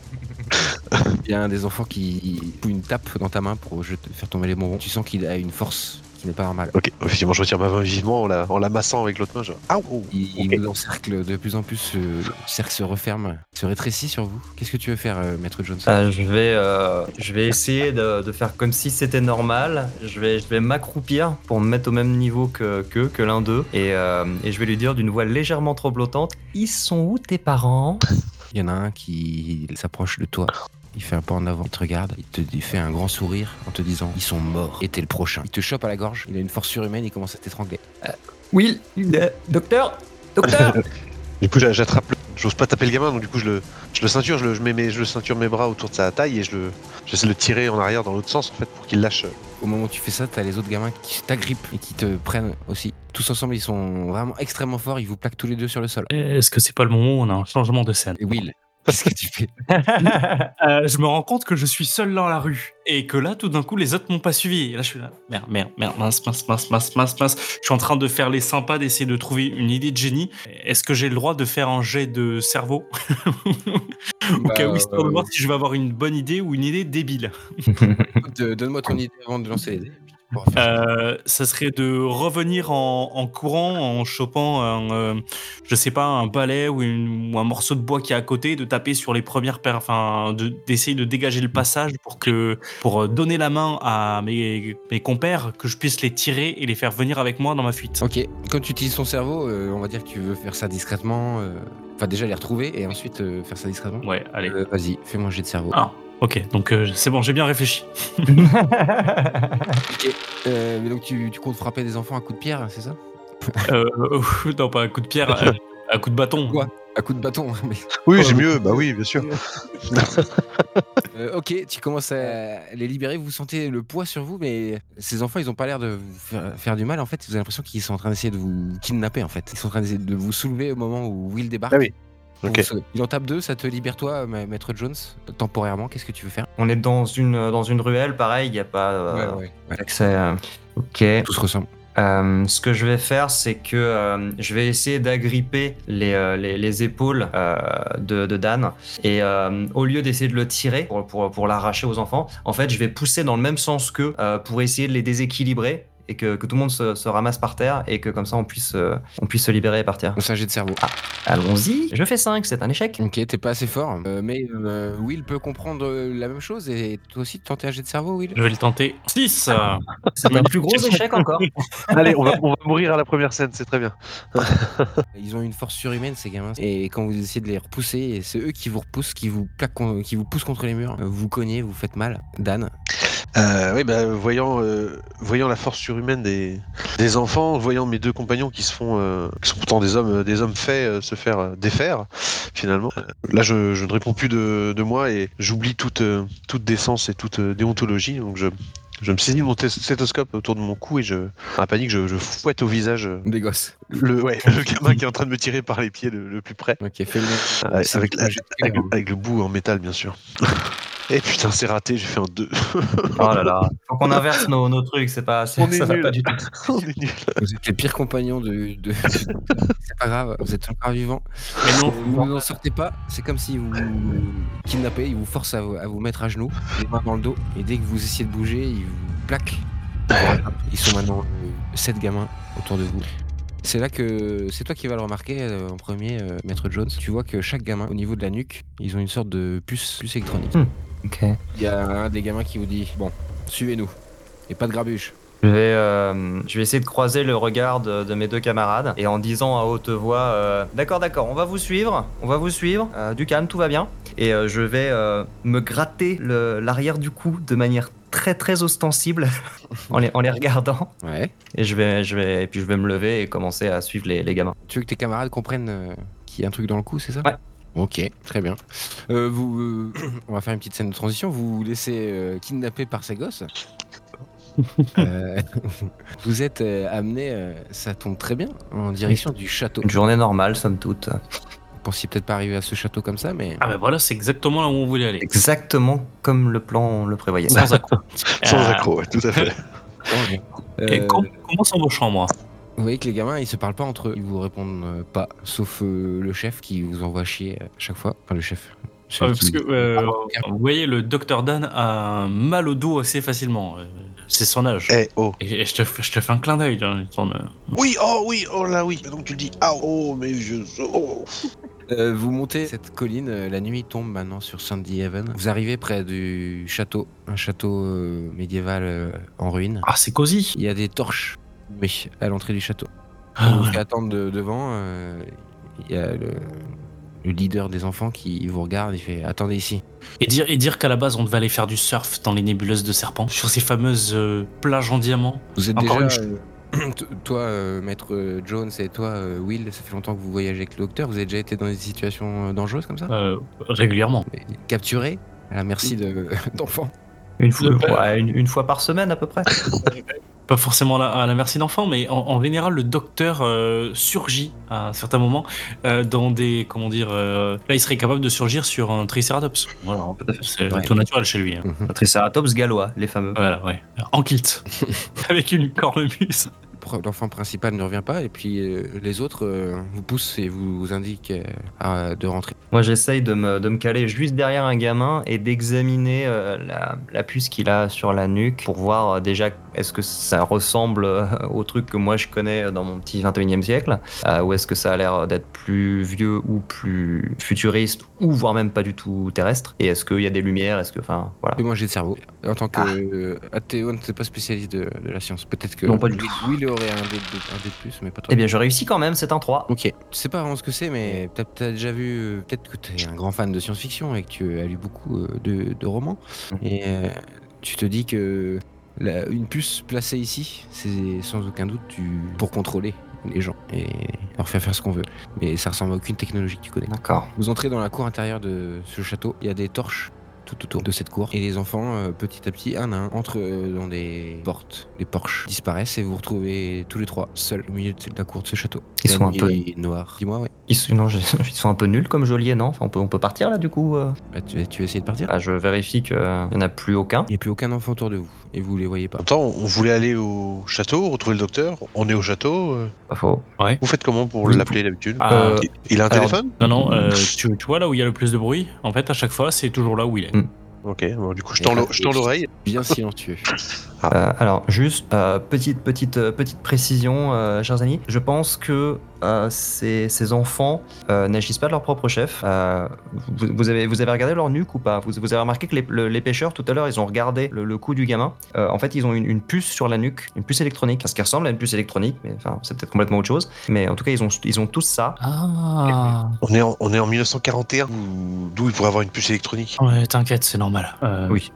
Il y a un des enfants qui fout une tape dans ta main pour je- faire tomber les bonbons. Tu sens qu'il a une force qui n'est pas normal. Ok, effectivement, je retire ma main vivement en la, en la massant avec l'autre main. Je... Ah, oh, Il, ok. il encercle de plus en plus, euh, le cercle se referme, se rétrécit sur vous. Qu'est-ce que tu veux faire, euh, Maître Jones? Euh, je vais, euh, je vais essayer de, de faire comme si c'était normal. Je vais, je vais m'accroupir pour me mettre au même niveau que, que, que l'un d'eux. Et, euh, et je vais lui dire d'une voix légèrement tremblotante: ils sont où tes parents? Il y en a un qui s'approche de toi. Il fait un pas en avant, il te regarde, il te il fait un grand sourire en te disant ils sont morts et t'es le prochain. Il te chope à la gorge, il a une force surhumaine, il commence à t'étrangler. Will, euh, docteur, docteur. Du coup, j'a- j'attrape le... J'ose pas taper le gamin, donc du coup, je le, je le ceinture, je le, je mets mes, je le ceinture mes bras autour de sa taille et je le, j'essaie de le tirer en arrière dans l'autre sens, en fait, pour qu'il lâche. Au moment où tu fais ça, t'as les autres gamins qui t'agrippent et qui te prennent aussi. Tous ensemble, ils sont vraiment extrêmement forts, ils vous plaquent tous les deux sur le sol. Est-ce que c'est pas le moment où on a un changement de scène? Et Will, qu'est-ce que tu fais? Euh, je me rends compte que je suis seul dans la rue et que là, tout d'un coup, les autres m'ont pas suivi. Et là, je suis là, merde, merde, merde, mince, mince, mince, mince, mince, mince. Je suis en train de faire les sympas, d'essayer de trouver une idée de génie. Est-ce que j'ai le droit de faire un jet de cerveau au Bah, cas où, histoire de euh, voir si je vais avoir une bonne idée ou une idée débile? Écoute, euh, donne-moi ton idée avant de lancer les dés. Tu pourras faire ça. Euh, ça serait de revenir en, en courant, en chopant un, euh, je sais pas, un balai ou, une- ou un morceau de bois qui est à côté, de taper sur les premières paires, enfin, de- d'essayer de dégager le passage pour que, pour donner la main à mes, mes compères, que je puisse les tirer et les faire venir avec moi dans ma fuite. Ok, quand tu utilises ton cerveau, euh, on va dire que tu veux faire ça discrètement. euh, Enfin, déjà les retrouver et ensuite euh, faire ça discrètement. Ouais, allez. Euh, Vas-y, fais-moi un jet de cerveau. Ah, ok, donc euh, c'est bon, j'ai bien réfléchi. Euh, mais donc tu, tu comptes frapper des enfants à coups de pierre, c'est ça? Euh, non, pas un coup de pierre, euh, un coup de bâton. Quoi? À coups de bâton. Mais... Oui, j'ai mieux, bah oui, bien sûr. Euh, ok, tu commences à les libérer, vous sentez le poids sur vous, mais ces enfants, ils ont pas l'air de vous faire, faire du mal. En fait, vous avez l'impression qu'ils sont en train d'essayer de vous kidnapper. En fait, ils sont en train d'essayer de vous soulever au moment où Will débarque. Ah oui. Pour Ok. vous sauver. Il en tape deux, ça te libère toi, ma- Maître Jones, temporairement. Qu'est-ce que tu veux faire? On est dans une, dans une ruelle, pareil, il n'y a pas euh, ouais, ouais. accès. euh, Ok. Tout se ressemble. Euh, ce que je vais faire, c'est que euh, je vais essayer d'agripper les, euh, les, les épaules euh, de, de Dan. Et euh, au lieu d'essayer de le tirer pour, pour, pour l'arracher aux enfants, en fait, je vais pousser dans le même sens qu'eux euh, pour essayer de les déséquilibrer et que, que tout le monde se, se ramasse par terre et que comme ça, on puisse, euh, on puisse se libérer et partir. On s'agit de cerveau. Allons-y. Je fais cinq, c'est un échec. Ok, t'es pas assez fort, euh, mais euh, Will peut comprendre euh, la même chose et toi aussi tenter un jet de cerveau, Will. Je vais le tenter. six. C'est un plus gros échec encore. Allez, on va, on va mourir à la première scène, c'est très bien. Ils ont une force surhumaine ces gamins et quand vous essayez de les repousser, et c'est eux qui vous repoussent, qui vous plaquent, con- qui vous poussent contre les murs, vous vous cognez, vous faites mal. Dan, Euh, oui, bah, voyant, euh, voyant la force surhumaine des, des enfants, voyant mes deux compagnons qui se font, euh, qui sont pourtant des hommes, des hommes faits, euh, se faire euh, défaire, finalement. euh, Là, je, je ne réponds plus de, de moi et j'oublie toute, euh, toute décence et toute euh, déontologie. Donc, je, je me saisis de mon tés- stéthoscope autour de mon cou et je, dans la panique, je, je fouette au visage euh, des gosses. le, ouais, le gamin qui est en train de me tirer par les pieds le, le plus près, Ok, fais le avec, c'est avec, un la- jet de avec, cœur. avec le bout en métal, bien sûr. Et putain, c'est raté, j'ai fait un deux. Oh là là. Faut qu'on inverse nos, nos trucs, c'est pas, c'est- On est ça va nuls. pas du tout. On est nuls. Vous êtes les pires compagnons de. de... c'est pas grave, vous êtes encore vivants. Mais non, Vous n'en sortez pas, c'est comme si vous vous kidnappez, ils vous forcent à vous, à vous mettre à genoux, les mains dans le dos, et dès que vous essayez de bouger, ils vous plaquent. Ils sont maintenant sept gamins autour de vous. C'est là que c'est toi qui vas le remarquer euh, en premier, euh, Maître Jones. Tu vois que chaque gamin, au niveau de la nuque, ils ont une sorte de puce, puce électronique. Hmm. Ok. Il y a un des gamins qui vous dit bon, suivez-nous, et pas de grabuge. Je vais, euh, je vais essayer de croiser le regard de, de mes deux camarades et en disant à haute voix euh, d'accord, d'accord, on va vous suivre, on va vous suivre, euh, du calme, tout va bien. Et euh, je vais euh, me gratter le- l'arrière du cou de manière très très ostensible en, les, en les regardant. Ouais. Et je vais, je vais, et puis je vais me lever et commencer à suivre les, les gamins. Tu veux que tes camarades comprennent euh, qu'il y a un truc dans le cou, c'est ça? Ouais. Ok, très bien. Euh, vous, euh, on va faire une petite scène de transition. Vous vous laissez euh, kidnapper par ces gosses. Euh, vous êtes euh, amené, euh, ça tombe très bien, en direction du château. Une journée normale, somme toute. Vous pensiez peut-être pas arriver à ce château comme ça, mais ah ben voilà, c'est exactement là où on voulait aller. Exactement comme le plan le prévoyait. Sans accro. Sans Euh, accro, ouais, tout à fait. Et Euh, com- comment sont vos chambres? vous voyez que les gamins, ils se parlent pas entre eux. Ils vous répondent euh, pas, sauf euh, le chef qui vous envoie chier à chaque fois. Enfin, le chef. Celui Euh, parce qui- que euh, vous voyez, le docteur Dan a un mal au dos assez facilement. Euh, c'est son âge. Eh, oh. Et, et je, te, je te fais un clin d'œil. Hein, ton, euh, Oui, oh oui, oh là oui. Donc tu le dis, ah oh, mes yeux, oh. Euh, vous montez cette colline, euh, la nuit tombe maintenant sur Sandy Haven. Vous arrivez près du château, un château euh, médiéval euh, en ruine. Ah, c'est cosy. Il y a des torches, oui, à l'entrée du château. Ah, On vous ouais. fait attendre de- devant. euh, Il y a le, le leader des enfants qui vous regarde. Il fait attendez ici. Et dire, et dire qu'à la base, on devait aller faire du surf dans les nébuleuses de serpents, sur ces fameuses euh, plages en diamant. Vous êtes Encore déjà. une euh, t- toi, euh, maître euh, Jones, et toi, euh, Will, ça fait longtemps que vous voyagez avec le docteur. Vous avez déjà été dans des situations euh, dangereuses comme ça Euh, régulièrement. Mais Capturé à la merci de- d'enfants. Une fois, Le- ouais, une, une fois par semaine à peu près. Pas forcément à la, à la merci d'enfants, mais en, en général, le docteur euh, surgit à un certain moment euh, dans des. Comment dire. euh, là, il serait capable de surgir sur un Triceratops. Voilà, c'est Ouais. tout naturel chez lui. Hein. Mhm. Le Triceratops gallois, les fameux. Voilà, ouais. En kilt. Avec une cornemuse. Pro- L'enfant principal ne revient pas, et puis euh, les autres euh, vous poussent et vous, vous indiquent euh, à- de rentrer. Moi, j'essaye de me, de me caler juste derrière un gamin et d'examiner euh, la, la puce qu'il a sur la nuque pour voir euh, déjà est-ce que ça ressemble euh, au truc que moi je connais dans mon petit vingt et unième siècle, euh, ou est-ce que ça a l'air d'être plus vieux ou plus futuriste, ou voire même pas du tout terrestre, et est-ce qu'il y a des lumières, est-ce que, enfin, voilà. Fais-moi un jet de cerveau. En tant que euh, athéo, c'est pas spécialiste de, de la science. Peut-être que Non, pas du Will, tout. Will aurait un dé, de, un dé de plus, mais pas toi. Eh bien, je réussis quand même, c'est un trois. Ok, tu sais pas vraiment ce que c'est, mais t'as peut-être déjà vu, euh, peut-être que t'es un grand fan de science-fiction et que tu as lu beaucoup euh, de, de romans, Mhm. et euh, tu te dis que la- une puce placée ici, c'est sans aucun doute du, pour contrôler les gens et leur faire faire ce qu'on veut. Mais ça ressemble à aucune technologie que tu connais. D'accord. Vous entrez dans la cour intérieure de ce château, il y a des torches tout autour de cette cour. Et les enfants, euh, petit à petit, un à un, entrent euh, dans des portes, des porches, disparaissent et vous vous retrouvez tous les trois seuls au milieu de la cour de ce château. Ils La sont un nuit peu- est noire. Dis-moi, ouais. Ils sont, non, je- ils sont un peu nuls comme geôliers, non? Enfin, on, peut, on peut partir là du coup euh Bah, tu, tu vas essayer de partir. Ah, je vérifie qu'il n'y en a plus aucun. Il n'y a plus aucun enfant autour de vous et vous les voyez pas. En même temps, on voulait aller au château, retrouver le docteur. On est au château. euh, Pas faux. Vous faites comment pour Oui. l'appeler d'habitude Ah, Euh, Il- Il a un alors- téléphone Non, non, euh, tu, tu vois là où il y a le plus de bruit, en fait, à chaque fois, c'est toujours là où il est. Mm. Ok, bon, du coup, je tends l'o- je tends l'oreille. Bien silencieux. Euh, alors, juste, euh, petite, petite, euh, petite précision, euh, chers amis. Je pense que euh, ces, ces enfants euh, n'agissent pas de leur propre chef. Euh, vous, vous avez, vous avez regardé leur nuque ou pas vous, vous avez remarqué que les, le- les pêcheurs, tout à l'heure, ils ont regardé le, le cou du gamin. Euh, en fait, ils ont une, une puce sur la nuque, une puce électronique. Ce qui ressemble à une puce électronique, mais enfin, c'est peut-être complètement autre chose. Mais en tout cas, ils ont, ils ont tous ça. Ah. On est en, on est en mille neuf cent quarante et un, où- d'où il pourrait avoir une puce électronique. Ouais, t'inquiète, c'est normal. Euh, Oui.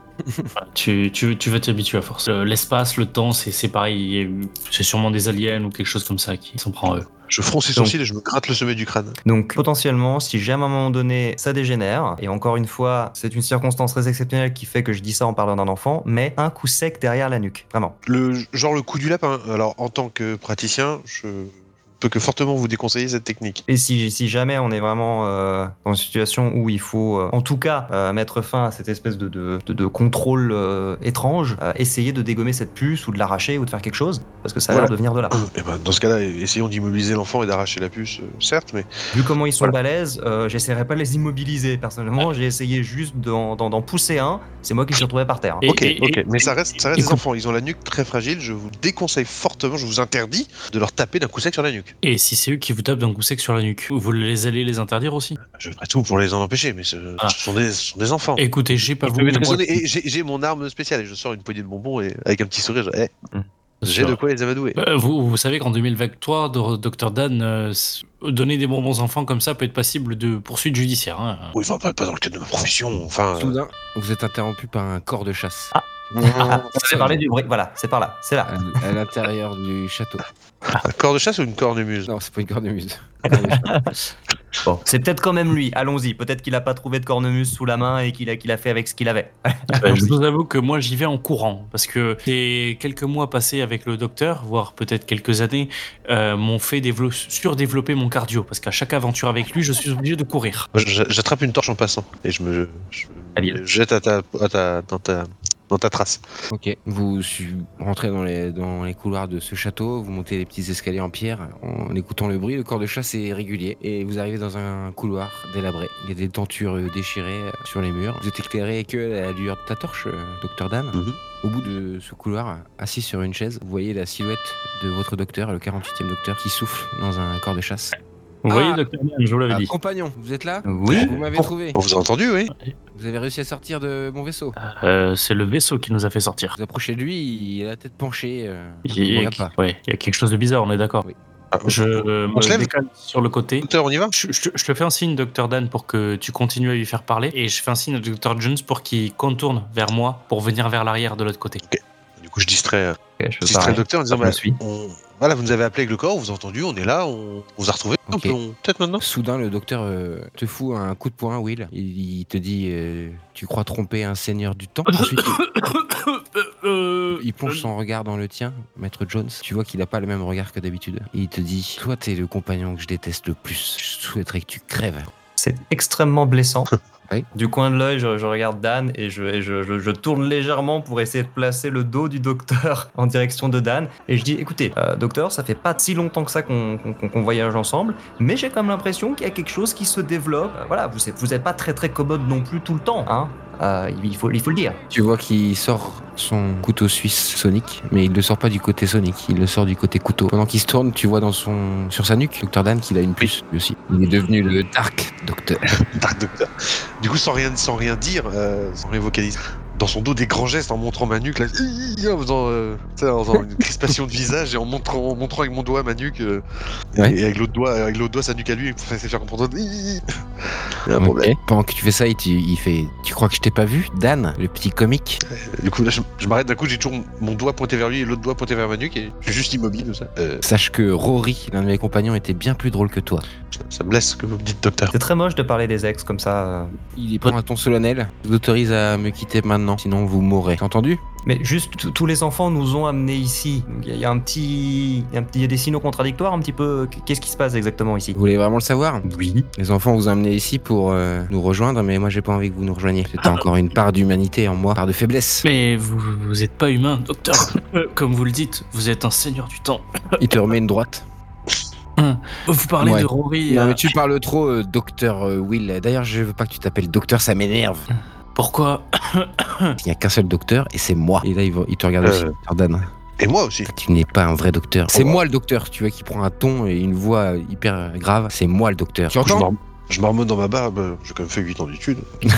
Tu, tu, tu vas t'habituer à force. Le- L'espace, le temps, c'est c'est pareil. il y a- C'est sûrement des aliens ou quelque chose comme ça qui s'en prend eux. Je fronce les Donc- sourcils et je me gratte le sommet du crâne. Donc potentiellement, si jamais à un moment donné ça dégénère, et encore une fois, c'est une circonstance très exceptionnelle qui fait que je dis ça en parlant d'un enfant, mais un coup sec derrière la nuque, vraiment. Le, genre le coup du lapin. Alors, en tant que praticien, je peux que fortement vous déconseiller cette technique. Et si, si jamais on est vraiment euh, dans une situation où il faut, euh, en tout cas, euh, mettre fin à cette espèce de, de, de, de contrôle euh, étrange, euh, essayer de dégommer cette puce ou de l'arracher ou de faire quelque chose, parce que ça a l'air Voilà. de venir de là. Et ben, dans ce cas-là, essayons d'immobiliser l'enfant et d'arracher la puce, euh, certes, mais Vu comment ils sont Voilà. balèzes, euh, j'essaierai pas de les immobiliser. Personnellement, j'ai essayé juste d'en, d'en- d'en pousser un, c'est moi qui me suis retrouvé par terre. Et- ok, et- ok. et- mais ça reste, ça reste et des coup- enfants. Ils ont la nuque très fragile. Je vous déconseille fortement, je vous interdis de leur taper d'un coup sec sur la nuque. Et si c'est eux qui vous tapent d'un coup sec sur la nuque, vous les allez les interdire aussi? Je ferai tout pour les en empêcher, mais ce, Ah. ce sont, des, ce sont des enfants. Écoutez, j'ai pas Je voulu. vais te moi, donner- et j'ai j'ai mon arme spéciale et je sors une poignée de bonbons et avec un petit sourire. je- eh, j'ai sûr. de quoi les amadouer. Euh, vous, vous savez qu'en deux mille vingt-trois, Do- docteur Dan, euh, s- donner des bonbons aux enfants comme ça peut être passible de poursuites judiciaires. Hein. Oui, enfin, pas, pas dans le cadre de ma profession. Enfin, euh, Soudain, vous êtes interrompu par un corps de chasse Ah, on avait parlé du bruit. Voilà, c'est par là, c'est là. à, à l'intérieur du château. un corps de chasse ou une cornemuse? Non, c'est pas une cornemuse. Un corps de chasse. Bon, c'est peut-être quand même lui. Allons-y. Peut-être qu'il a pas trouvé de cornemuse sous la main et qu'il a, qu'il a fait avec ce qu'il avait. Euh, je vous avoue que moi j'y vais en courant parce que les quelques mois passés avec le docteur, voire peut-être quelques années, euh, m'ont fait dévelop- surdévelopper mon cardio parce qu'à chaque aventure avec lui, je suis obligé de courir. Moi, j'a- J'attrape une torche en passant et je me je Habile. me jette à ta, à ta, dans, ta, dans ta trace. Ok. Vous su- rentrez dans les, dans les couloirs de ce château, vous montez les petits escaliers en pierre en écoutant le bruit. Le corps de chasse est régulier et vous arrivez dans un couloir délabré. Il y a des tentures euh, déchirées euh, sur les murs. Vous êtes éclairé que à la lueur de ta torche, euh, docteur Dan. Mhm. Au bout de ce couloir, assis sur une chaise, vous voyez la silhouette de votre docteur, le quarante-huitième docteur, qui souffle dans un corps de chasse. Vous Ah. voyez, docteur Dan, je vous l'avais Ah, dit. compagnon, vous êtes là? Oui. Vous m'avez Pour- trouvé. On vous a entendu, oui. Vous avez réussi à sortir de mon vaisseau. Euh, c'est le vaisseau qui nous a fait sortir. Vous approchez de lui, il a la tête penchée. Euh, Il il y, a, regarde pas. ouais, il y a quelque chose de bizarre, on est d'accord. Oui. Ah, Je euh, on se me lève décale sur le côté. Docteur, on y va? Je, je- je te fais un signe, docteur Dan, pour que tu continues à lui faire parler. Et je fais un signe à docteur Jones pour qu'il contourne vers moi pour venir vers l'arrière de l'autre côté. Du coup, je distrais, Ok, je je peux distrais le pareil. docteur en disant Je me bah, suis. on- voilà, vous nous avez appelé avec le corps, on vous a entendu, on est là, on, on vous a retrouvé. Ok. On peut- on- Peut-être maintenant. Soudain, le docteur euh, te fout un coup de poing, Will. Il, il te dit euh, tu crois tromper un seigneur du temps. Ensuite, Euh, il plonge son regard dans le tien, Maître Jones. Tu vois qu'il n'a pas le même regard que d'habitude. Et il te dit toi, t'es le compagnon que je déteste le plus. Je souhaiterais que tu crèves. C'est extrêmement blessant. Oui. Du coin de l'œil, je, je regarde Dan et, je, et je, je- je tourne légèrement pour essayer de placer le dos du docteur en direction de Dan. Et je dis, écoutez, euh, docteur, ça fait pas si longtemps que ça qu'on qu'on- qu'on voyage ensemble, mais j'ai comme l'impression qu'il y a quelque chose qui se développe. Euh, voilà, vous êtes, vous êtes pas très très commode non plus tout le temps, hein. Euh, il, faut, il faut le dire. Tu vois qu'il sort son couteau suisse sonique, mais il ne le sort pas du côté sonique, il le sort du côté couteau. Pendant qu'il se tourne, tu vois dans son, sur sa nuque, docteur Dan, qu'il a une puce lui aussi. Il est devenu le Dark Docteur. Dark Docteur. Du coup, sans rien, sans rien dire, euh, sans rien vocaliser, dans son dos des grands gestes en montrant ma nuque, là, en faisant, euh, tu sais, en faisant une crispation de visage et en montrant, en montrant avec mon doigt ma nuque, euh, Ouais. et avec l'autre doigt, avec l'autre doigt sa nuque à lui, pour essayer de faire comprendre. Il y a un Ok. problème. Pendant que tu fais ça, il, te- il fait tu crois que je t'ai pas vu, Dan, le petit comique? Du coup, là, je, je m'arrête d'un coup, j'ai toujours mon doigt pointé vers lui et l'autre doigt pointé vers ma nuque, et je suis juste immobile, comme ça. Euh, Sache que Rory, l'un de mes compagnons, était bien plus drôle que toi. ça, ça me blesse que vous me dites, docteur. C'est très moche de parler des ex comme ça. euh. Il est prend un ton solennel. Je vous autorise à me quitter maintenant, sinon vous mourrez. T'as entendu? Mais juste, t- tous les enfants nous ont amenés ici. Donc, Il y, a- il y a un petit, il y a un petit- il y a des signaux contradictoires un petit peu. Qu'est-ce qui se passe exactement ici? Vous voulez vraiment le savoir? Oui. Les enfants vous ont amené ici pour euh, nous rejoindre, mais moi j'ai pas envie que vous nous rejoigniez. C'était encore une part d'humanité en moi, part de faiblesse. Mais vous, vous êtes pas humain, docteur. Euh, Comme vous le dites, vous êtes un seigneur du temps. Il te remet une droite. Vous parlez Ouais. de Rory. Non euh, mais tu parles trop, euh, docteur euh, Will. D'ailleurs, je veux pas que tu t'appelles docteur, ça m'énerve. Pourquoi? Il n'y a qu'un seul docteur et c'est moi. Et là, il, va- il te regarde Euh. aussi, docteur Dan. Et moi aussi. Tu n'es pas un vrai docteur. C'est Oh. moi le docteur, tu vois, qui prend un ton et une voix hyper grave. C'est moi le docteur. Tu Je entends? marmonne- Je marmonne dans ma barbe, euh, j'ai quand même fait huit ans d'études.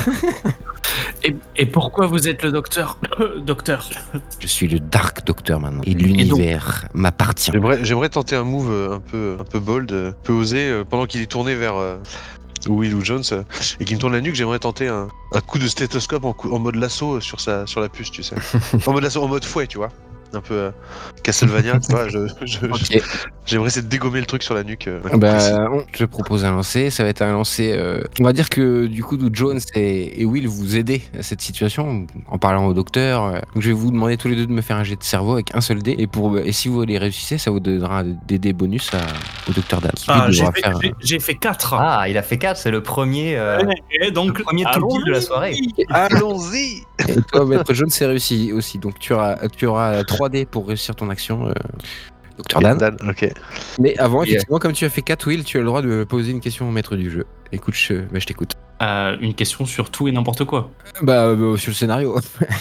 et, et pourquoi vous êtes le docteur? Docteur. Je suis le Dark Docteur maintenant. Et l'univers m'appartient. J'aimerais, j'aimerais tenter un move euh, un peu, un peu bold, euh, un peu osé, euh, pendant qu'il est tourné vers euh, Will ou Jones, euh, et qu'il me tourne la nuque, j'aimerais tenter un, un coup de stéthoscope en, coup- en mode lasso euh, sur, sa, sur la puce, tu sais. En mode lasso, en mode fouet, tu vois. Un peu euh, Castlevania, tu vois. Je, je- je- Ok. j'aimerais essayer de dégommer le truc sur la nuque. euh, un coup précis. Bah, on- je te propose un lancer. Ça va être un lancer. euh, On va dire que du coup, Jones et, et Will vous aidez à cette situation en parlant au docteur. euh. Donc, je vais vous demander tous les deux de me faire un jet de cerveau avec un seul dé. Et, pour, et si vous les réussissez, ça vous donnera des dés bonus à- au docteur Dan. qui, lui, Ah, j'ai devra fait, faire- j'ai- j'ai fait quatre. Ah, il a fait quatre, c'est le premier, euh, Et donc, le premier tout kill de la soirée. Allons-y. Et toi, Maître Jones, c'est réussi aussi. Donc, tu auras, tu auras trois dés pour réussir ton action, euh, docteur Dan. Dan, ok. Mais avant, Yeah. effectivement, comme tu as fait quatre, Will, tu as le droit de poser une question au maître du jeu. Écoute, je, bah, je t'écoute. Euh, une question sur tout et n'importe quoi. Bah, euh, sur le scénario.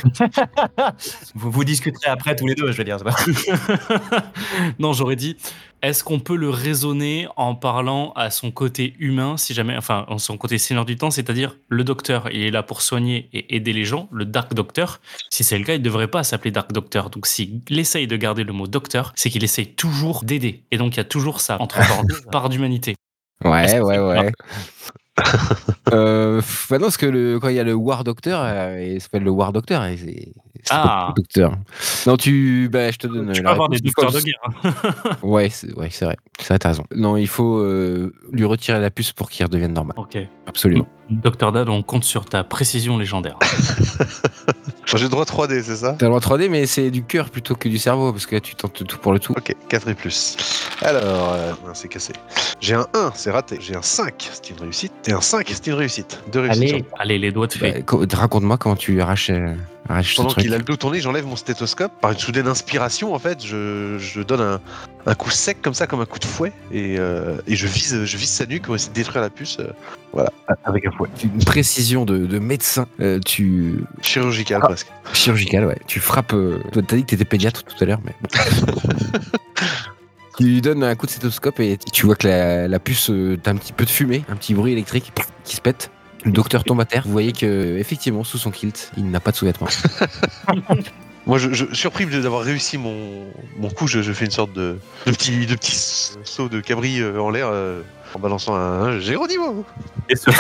Vous, vous discuterez après tous les deux, je veux dire. c'est pas- Non, j'aurais dit, est-ce qu'on peut le raisonner en parlant à son côté humain, si jamais, enfin, en son côté seigneur du temps, c'est-à-dire le docteur, il est là pour soigner et aider les gens, le Dark Docteur. Si c'est le cas, il ne devrait pas s'appeler Dark Docteur. Donc, s'il essaye de garder le mot docteur, c'est qu'il essaye toujours d'aider. Et donc, il y a toujours ça, entre parenthèses, part d'humanité. Est-ce Ouais, que ouais, c'est ouais. euh, pff, bah non, parce que le, quand il y a le War Doctor, euh, il s'appelle le War Doctor. Et c'est, c'est Ah. pas le docteur. Non, tu. Bah, je te donne. Tu peux la avoir des réponse. Il faut- docteurs de guerre. Ouais, c'est, ouais, c'est vrai. C'est vrai, t'as raison. Non, il faut euh, lui retirer la puce pour qu'il redevienne normal. Ok. Absolument. Docteur Dan, on compte sur ta précision légendaire. J'ai le droit trois D, c'est ça? T'as le droit trois D, mais c'est du cœur plutôt que du cerveau, parce que là, tu tentes tout pour le tout. Ok, quatre et plus. Alors, euh, non, c'est cassé. J'ai un un, c'est raté. J'ai un cinq, c'est une réussite. Et un cinq, c'est une réussite. Deux réussites. Allez, Allez, les doigts de fée. Bah, co- raconte-moi comment tu arraches. euh, Arrête ce Pendant truc. qu'il a le dos tourné, j'enlève mon stéthoscope. Par une soudaine inspiration, en fait, je, je donne un, un coup sec comme ça, comme un coup de fouet, et, euh, et je vise, je vise sa nuque pour essayer de détruire la puce. euh, voilà, avec un fouet. Une précision de, de médecin. Euh, tu Chirurgical Ah. presque. chirurgical, ouais. Tu frappes. Euh... Toi, t'as dit que t'étais pédiatre tout à l'heure, mais. Tu lui donnes un coup de stéthoscope et tu vois que la, la puce, euh, t'as un petit peu de fumée, un petit bruit électrique qui se pète. Le docteur tombe à terre. Vous voyez que effectivement, sous son kilt, il n'a pas de sous-vêtements. Moi, je, je surpris de- d'avoir réussi mon, mon coup. Je, je fais une sorte de, de petit, de petit saut de cabri euh, en l'air euh, en balançant un, un Géronimo. Et ce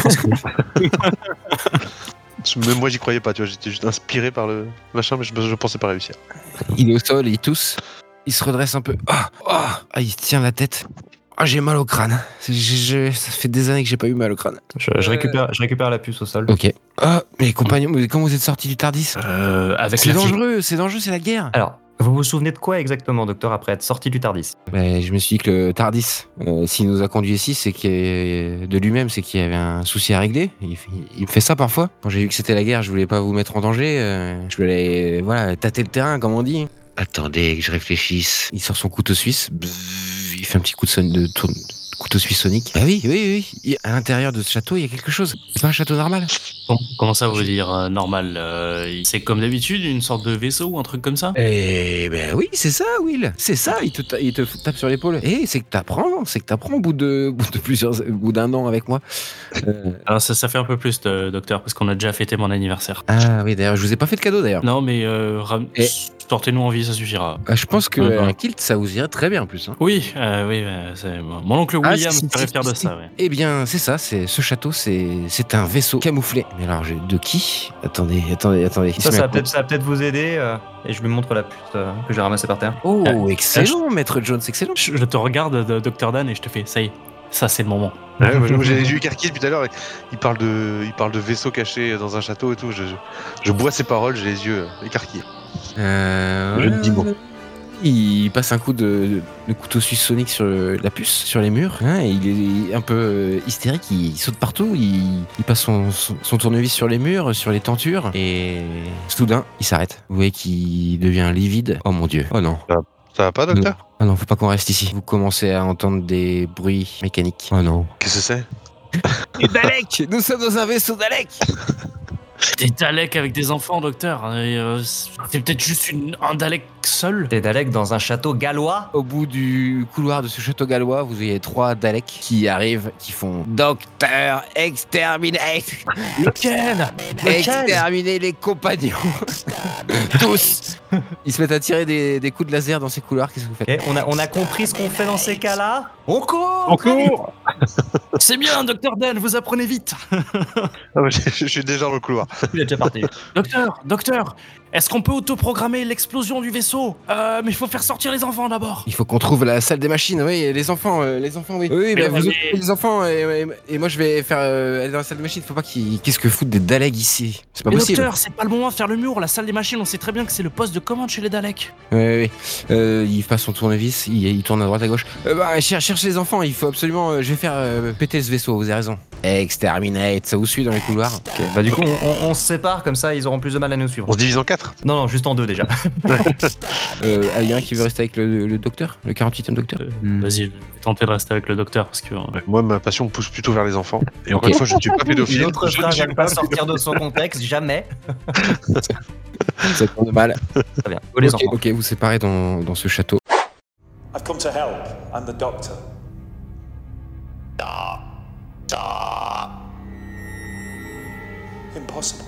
Même moi, j'y croyais pas. Tu vois, j'étais juste inspiré par le machin, mais je, je pensais pas réussir. Il est au sol, il tousse. Il se redresse un peu. Ah, ah, ah, il se tient la tête. Ah, j'ai mal au crâne. Je- je- ça fait des années que j'ai pas eu mal au crâne. Je, je récupère, je récupère la puce au sol. Ok. Ah, mes compagnons, mais comment vous êtes sortis du Tardis Euh, avec C'est la fille. dangereux, c'est dangereux, c'est la guerre. Alors, vous vous souvenez de quoi exactement, docteur, après être sorti du Tardis? Ben, je me suis dit que le Tardis, euh, s'il nous a conduits ici, c'est qu'il y a- de lui-même, c'est qu'il y avait un souci à régler. Il, fait- il me fait ça parfois. Quand j'ai vu que c'était la guerre, je voulais pas vous mettre en danger. euh, je voulais, voilà, tâter le terrain, comme on dit. Attendez que je réfléchisse. Il sort son couteau suisse. Bzzz, il fait un petit coup de, son, de tourne- couteau suisse sonique. Ah oui, oui, oui. Il- à l'intérieur de ce château, il y a quelque chose. C'est pas un château normal. Bon, comment ça vous dire euh, normal euh, C'est comme d'habitude une sorte de vaisseau ou un truc comme ça? Eh ben oui, c'est ça, Will. C'est ça. Il te, ta- il te tape sur l'épaule. Eh, c'est que t'apprends. C'est que t'apprends au bout de, au bout de plusieurs, au bout d'un an avec moi. Euh, Alors ça, ça fait un peu plus, de, docteur, parce qu'on a déjà fêté mon anniversaire. Ah oui, d'ailleurs, je vous ai pas fait de cadeau d'ailleurs. Non, mais euh, ram- Et- sortez-nous en vie, ça suffira. Ah, je pense que Mhm. euh, un kilt, ça vous irait très bien en plus. Hein. Oui, euh, oui, euh, c'est- mon oncle Ah, William si, serait si, fier de si. ça. Ouais. Eh bien, c'est ça. C'est ce château, c'est c'est un vaisseau camouflé. Mais alors, je- de qui Attendez, attendez, attendez. Il Ça, se ça met va à peut-être ça va peut-être vous aider. euh, et je lui montre la puce euh, que j'ai ramassée par terre. Oh, Euh, excellent, maître Jones, excellent. Je, je te regarde, de- docteur Dan, et je te fais, ça y est, ça c'est le moment. Ouais, moi, j'ai les yeux écarquillés depuis tout à l'heure. Il parle de, il parle de vaisseau caché dans un château et tout. Je, je, je bois ses paroles, j'ai les yeux écarquillés. Euh, Je ne dis mot. Il passe un coup de, de couteau suisse sonique sur le- la puce, sur les murs. Hein, et il est un peu euh, hystérique, il, il saute partout, il, il passe son, son, son tournevis sur les murs, sur les tentures. Et soudain, il s'arrête. Vous voyez qu'il devient livide. Oh mon dieu. Oh non. Ça va pas, docteur? Ah non, faut pas qu'on reste ici. Vous commencez à entendre des bruits mécaniques. Oh non. Qu'est-ce que c'est? Et Dalek. Nous sommes dans un vaisseau Dalek. Des Daleks avec des enfants, docteur. et, euh, c'est peut-être juste une, un Dalek seul. Des Daleks dans un château gallois. Au bout du couloir de ce château gallois, vous voyez trois Daleks qui arrivent, qui font Docteur, exterminate Lequel? Exterminer les compagnons tous. Ils se mettent à tirer des, des coups de laser dans ces couloirs, qu'est-ce que vous faites? Et on a, on a compris ce qu'on fait dans ces cas-là. On court. On court. C'est bien, docteur Dan, vous apprenez vite. Ah ouais, je, je suis déjà dans le couloir. Il est déjà parti. Docteur, docteur, est-ce qu'on peut autoprogrammer l'explosion du vaisseau? Euh, mais il faut faire sortir les enfants d'abord. Il faut qu'on trouve la salle des machines, oui, les enfants, euh, les enfants, oui. Oui, oui, Mais bah, vous mais- occupez les enfants et, et- et moi je vais faire euh, aller dans la salle des machines. Faut pas qu'ils. Qu'est-ce que foutent des Daleks ici? C'est pas Mais possible. docteur, c'est pas le moment de faire le mur. La salle des machines, on sait très bien que c'est le poste de commande chez les Daleks. Oui, oui, oui. Euh, il passe son tournevis, il, il tourne à droite à gauche. Euh, bah, cherche, cherche les enfants, il faut absolument. euh, je vais faire euh, péter ce vaisseau, vous avez raison. Exterminate, ça vous suit dans les couloirs. Ok, bah du coup, on, on- on se sépare, comme ça, ils auront plus de mal à nous suivre. On se divise en quatre. Non, non, juste en deux déjà. Euh, ah, il y a un qui veut rester avec le, le docteur, le quarante-huitième docteur. Euh, Hmm. Vas-y, je vais tenter de rester avec le docteur parce que. euh, Ouais, moi, ma passion me pousse plutôt vers les enfants. Et encore Ok. une fois, je ne suis pas pédophile. L'autre Je ne phrase suis va pas sortir de son contexte, jamais. Ça tourne mal. Très bien. Oh, les ok, enfants. ok, vous séparez dans, dans ce château. I've come to help. I'm the doctor. Impossible.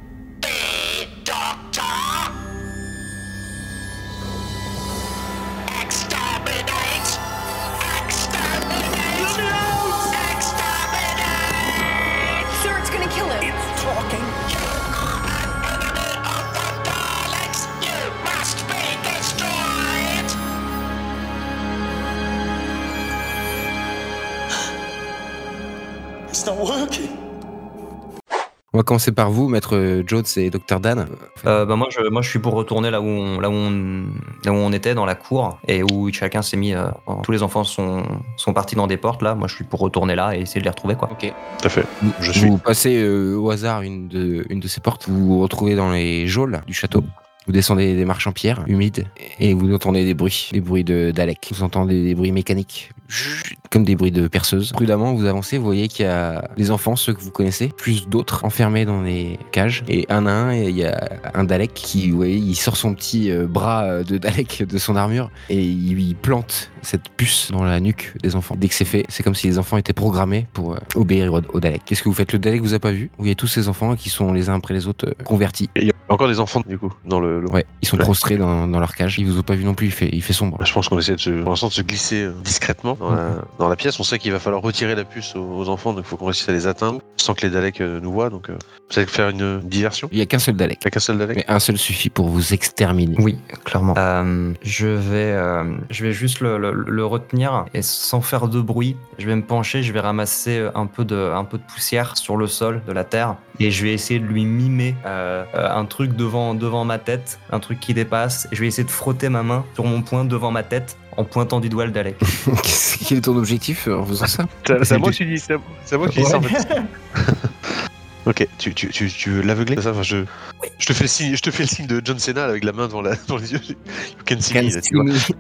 Sir, it's gonna kill him. It's not working. va commencer par vous, Maître Jones et Docteur Dan. Euh, bah moi, je, moi, je suis pour retourner là où on, là où on, là où on était, dans la cour, et où chacun s'est mis. Euh, tous les enfants sont, sont partis dans des portes, là. Moi, je suis pour retourner là et essayer de les retrouver, quoi. Ok. Tout à fait. Vous, Je suis. vous passez euh, au hasard une de, une de ces portes, vous vous retrouvez dans les geôles du château. Vous descendez des marches en pierre, humides, et vous entendez des bruits, des bruits de Dalek. Vous entendez des bruits mécaniques, comme des bruits de perceuse. Prudemment, vous avancez, vous voyez qu'il y a des enfants, ceux que vous connaissez, plus d'autres enfermés dans des cages. Et un à un, il y a un Dalek qui, vous voyez, il sort son petit euh, bras de Dalek de son armure et il lui plante cette puce dans la nuque des enfants. Dès que c'est fait, c'est comme si les enfants étaient programmés pour euh, obéir au, au Dalek. Qu'est-ce que vous faites? Le Dalek vous a pas vu? Vous voyez tous ces enfants qui sont les uns après les autres euh, convertis. Il y a encore des enfants, du coup, dans le. le... Ouais, ils sont Ouais. prostrés dans, dans leur cage. Ils vous ont pas vu non plus, il fait, il fait sombre. Je pense qu'on essaie de se, pour l'instant, de se glisser euh, discrètement dans la, dans la pièce. On sait qu'il va falloir retirer la puce aux, aux enfants, donc il faut qu'on réussisse à les atteindre sans que les Daleks euh, nous voient. Donc, euh, vous allez faire une, une diversion. Il y a qu'un seul Dalek. Il n'y a qu'un seul Dalek. Mais un seul suffit pour vous exterminer. Oui, clairement. Euh, je vais, euh, je vais juste le, le, le retenir et sans faire de bruit, je vais me pencher, je vais ramasser un peu de, un peu de poussière sur le sol de la terre et je vais essayer de lui mimer euh, un truc devant, devant ma tête, un truc qui dépasse. Et je vais essayer de frotter ma main sur mon poing devant ma tête en pointant du doigt le Dalek. Quel est ton objectif en faisant ça? C'est c'est à moi que tu dis, c'est à, c'est à moi que tu dis ça en fait. Ok, tu, tu, tu, tu veux l'aveugler? C'est ça, enfin, je, je te fais le signe, je te fais le signe de John Cena là, avec la main devant, la, devant les yeux. You can see me, là, tu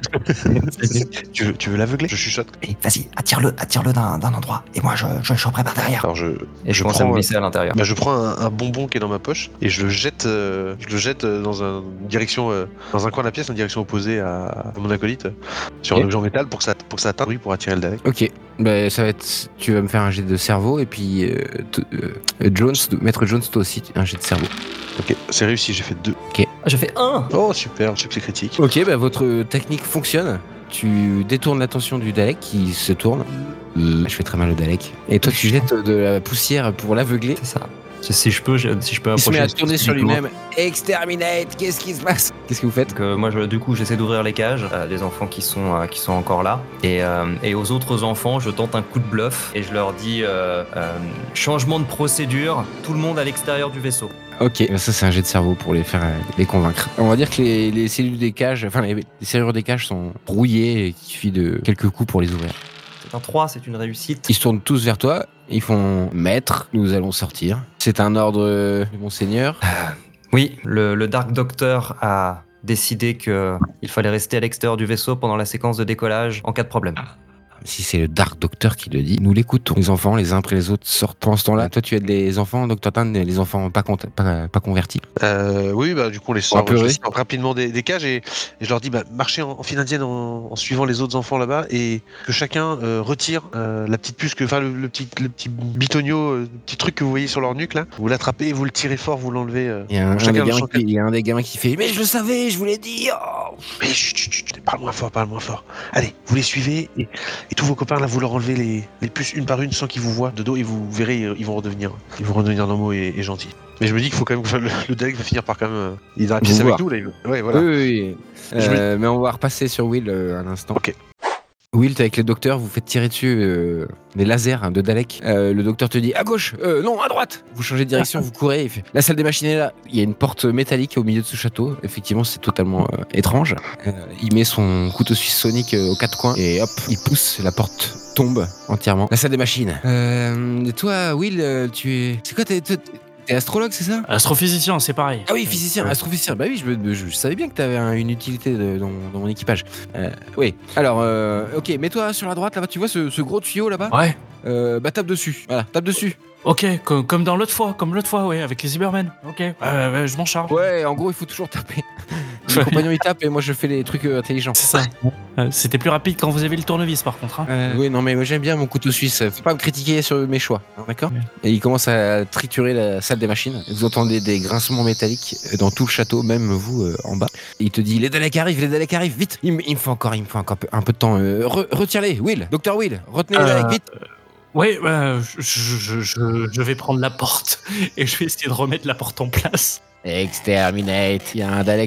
vois. tu veux, tu veux l'aveugler? Je chuchote. Allez, vas-y, attire-le, attire-le d'un, d'un endroit. Et moi, je, je, je prépare derrière. Alors je, Et je, je commence à prends, me glisser à l'intérieur. bah, je prends un, un bonbon qui est dans ma poche et je le jette, euh, je le jette euh, dans un- une direction, euh, dans un coin de la pièce, en direction opposée à, à mon acolyte, euh, sur Ok. un objet en métal pour que ça, pour que ça atteigne pour attirer le Dalek. Ok, bah, ça va être. Tu vas me faire un jet de cerveau et puis euh, t- euh, Jones, Maître Jones, toi aussi un jet de cerveau. Ok, c'est réussi, j'ai fait deux. Ah, j'ai fait un. Oh super, succès critique. Ok, bah votre technique fonctionne. Tu détournes l'attention du Dalek qui se tourne. Euh, Je fais très mal au Dalek. Et toi, tu jettes de la poussière pour l'aveugler. C'est ça. Si je peux, je- si je peux Il se met approcher à tourner sur spécifiquement. lui-même. Exterminate. Qu'est-ce qui se passe? Qu'est-ce que vous faites? Donc, euh, moi, je, du coup, j'essaie d'ouvrir les cages euh, des enfants qui sont, euh, qui sont encore là. Et, euh, et aux autres enfants, je tente un coup de bluff et je leur dis euh, euh, changement de procédure, tout le monde à l'extérieur du vaisseau. Ok, bah ça c'est un jet de cerveau pour les faire euh, les convaincre. On va dire que les, les cellules des cages, enfin les, les serrures des cages sont rouillées et qu'il suffit de quelques coups pour les ouvrir. C'est un trois, c'est une réussite. Ils se tournent tous vers toi, ils font maître, nous allons sortir. C'est un ordre euh, de monseigneur. Oui, le, le Dark Doctor a décidé qu'il fallait rester à l'extérieur du vaisseau pendant la séquence de décollage en cas de problème. Si c'est le Dark Doctor qui le dit, nous l'écoutons. Les enfants, les uns après les autres, sortent pendant ce temps-là. Toi, tu aides les enfants, Docteur Tan, les enfants pas, con- pas, pas convertis. Euh, oui, bah du coup on les On sort, va pleurer. je les sors rapidement des, des cages et, et je leur dis bah, marchez en, en file indienne en, en suivant les autres enfants là-bas et que chacun euh, retire euh, la petite puce, que, enfin le, le petit, le petit bitonio, euh, le petit truc que vous voyez sur leur nuque là. Vous l'attrapez et vous le tirez fort, vous l'enlevez. Euh, Il y a un, un chacun des le gamins sent- qui, il y a un des gamins qui fait « Mais je le savais, je vous l'ai dit oh Mais chut, chut, chut, parle moins fort, parle moins fort. Allez, vous les suivez et, et tous vos copains là, vous leur enlevez les, les puces une par une sans qu'ils vous voient de dos et vous verrez, ils vont redevenir, ils vont redevenir normaux et, et gentils. Mais je me dis qu'il faut quand même que le, le Dalek va finir par quand même. euh, il est dans la pièce Vous avec voir. nous là. il- Ouais, voilà. Oui, oui, oui. Je Euh, Mais on va repasser sur Will euh, un instant. Ok. Will, t'es avec le docteur, vous faites tirer dessus euh, des lasers hein, de Dalek. Euh, le docteur te dit à gauche, euh, non, à droite. Vous changez de direction, vous courez. Il fait, la salle des machines est là. Il y a une porte métallique au milieu de ce château. Effectivement, c'est totalement euh, étrange. Euh, il met son couteau suisse sonique euh, aux quatre coins et hop, il pousse. La porte tombe entièrement. La salle des machines. Euh, et toi, Will, euh, tu es. C'est quoi, t'es, t'es- t'es astrologue, c'est ça? Astrophysicien, c'est pareil. Ah oui, physicien, astrophysicien. Bah oui, je, me- je, je savais bien que tu avais une utilité de- dans, dans mon équipage. Euh, oui. Alors, euh, ok, mets-toi sur la droite là-bas. Tu vois ce, ce gros tuyau là-bas? Ouais. Euh, bah tape dessus. Voilà, tape dessus. Ok, comme, comme dans l'autre fois, comme l'autre fois, ouais, avec les Cybermen. Ok, euh, ouais, je m'en charge. Ouais, en gros, il faut toujours taper. Le compagnon il tape et moi je fais les trucs euh, intelligents. C'est ça. Euh, C'était plus rapide quand vous avez le tournevis, par contre. Hein. Euh, oui, non, mais moi j'aime bien mon couteau suisse. Faut pas me critiquer sur mes choix, hein, d'accord? Ouais. Et il commence à triturer la salle des machines. Vous entendez des grincements métalliques dans tout le château, même vous euh, en bas. Et il te dit les Daleks arrivent, les Daleks arrivent, vite. Il, me- il me faut encore, il me faut encore peu- un peu de temps. Euh, re- retire-les, Will, Docteur Will, retenez les Euh, Daleks vite. Ouais, bah, je, je, je, je vais prendre la porte et je vais essayer de remettre la porte en place. Exterminate. Il y a un Dalek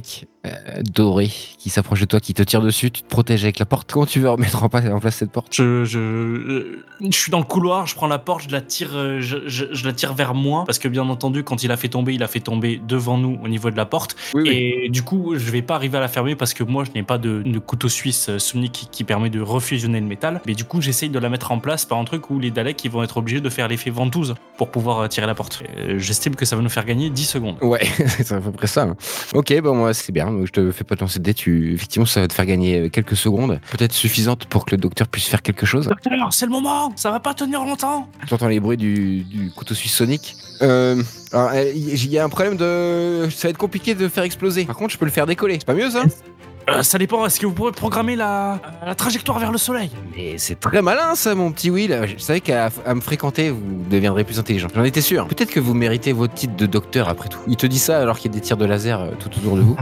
euh, doré qui s'approche de toi, qui te tire dessus, tu te protèges avec la porte. Comment tu veux remettre en place, en place cette porte? Je, je, je suis dans le couloir, je prends la porte, je la tire, euh, je, je, je la tire vers moi parce que bien entendu, quand il a fait tomber, il a fait tomber devant nous au niveau de la porte. Oui, oui. Et du coup, je vais pas arriver à la fermer parce que moi, je n'ai pas de, de couteau suisse euh, sonique qui, qui permet de refusionner le métal. Mais du coup, j'essaye de la mettre en place par un truc où les Daleks ils vont être obligés de faire l'effet ventouse pour pouvoir euh, tirer la porte. Euh, J'estime que ça va nous faire gagner dix secondes. Ouais, c'est à peu près ça. hein. Ok, bon, moi, c'est bien. Donc, je te fais pas te lancer de dés. Tu... Effectivement, ça va te faire gagner quelques secondes. Peut-être suffisantes pour que le docteur puisse faire quelque chose. Docteur, c'est le moment, ça va pas tenir longtemps. Tu entends les bruits du, du couteau suisse sonique. Euh, alors, il y a un problème de... Ça va être compliqué de le faire exploser. Par contre, je peux le faire décoller. C'est pas mieux, ça? Euh, ça dépend, est-ce que vous pourrez programmer la, la trajectoire vers le soleil? Mais c'est très malin, ça, mon petit Will. Je savais qu'à à me fréquenter, vous deviendrez plus intelligent. J'en étais sûr. Peut-être que vous méritez votre titre de docteur, après tout. Il te dit ça alors qu'il y a des tirs de laser euh, tout autour de vous.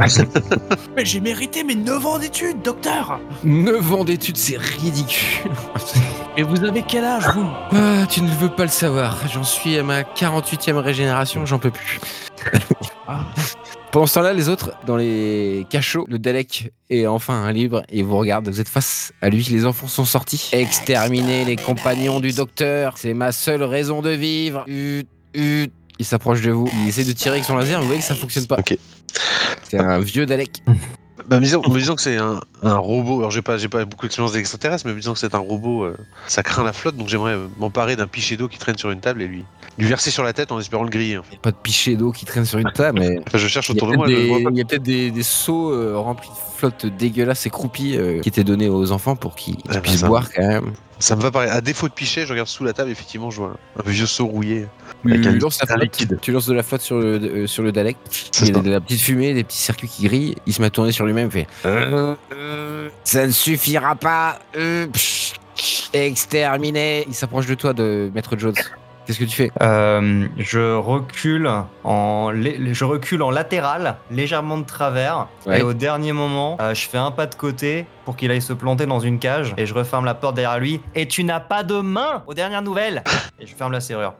Mais j'ai mérité mes neuf ans d'études, docteur. neuf ans d'études, c'est ridicule. Et vous avez quel âge, vous? Ah, tu ne veux pas le savoir. J'en suis à ma quarante-huitième régénération, j'en peux plus. Ah. Pendant ce temps-là, les autres, dans les cachots, le Dalek est enfin libre et vous regarde. Vous êtes face à lui. Les enfants sont sortis. Exterminez les compagnons du docteur. C'est ma seule raison de vivre. Hut, hut. Il s'approche de vous. Il essaie de tirer avec son laser. Vous voyez que ça fonctionne pas. Ok. C'est un vieux Dalek. Bah, me disons, me disons que c'est un, un robot. Alors, j'ai pas, j'ai pas beaucoup d'expérience d'extraterrestre, mais me disons que c'est un robot. Euh, ça craint la flotte, donc j'aimerais euh, m'emparer d'un pichet d'eau qui traîne sur une table et lui, lui verser sur la tête en espérant le griller. Il n'y a pas de pichet d'eau qui traîne sur une table, mais. Enfin, je cherche Il y a autour de moi. peut-être je des, vois pas. il y a peut-être des, des seaux euh, remplis de flotte dégueulasse et croupie euh, qui étaient donnés aux enfants pour qu'ils qu'ils bah, puissent ça- boire quand même. Ça me va pareil. À défaut de pichet, je regarde sous la table. Effectivement, je vois un, un vieux seau rouillé. Avec Tu un- lances, la un flotte, liquide. tu lances de la flotte sur le, euh, sur le Dalek. C'est Il y a ça. de la petite fumée, des petits circuits qui grillent. Il se met à tourner sur lui-même. Il fait euh, euh, ça ne suffira pas. Euh, pff, exterminé. Il s'approche de toi, de Maître Jones. Qu'est-ce que tu fais? Euh, je recule en lé- je recule en latéral, légèrement de travers, Ouais. et au dernier moment, euh, je fais un pas de côté pour qu'il aille se planter dans une cage, et je referme la porte derrière lui. Et tu n'as pas de main aux dernières nouvelles. Et je ferme la serrure.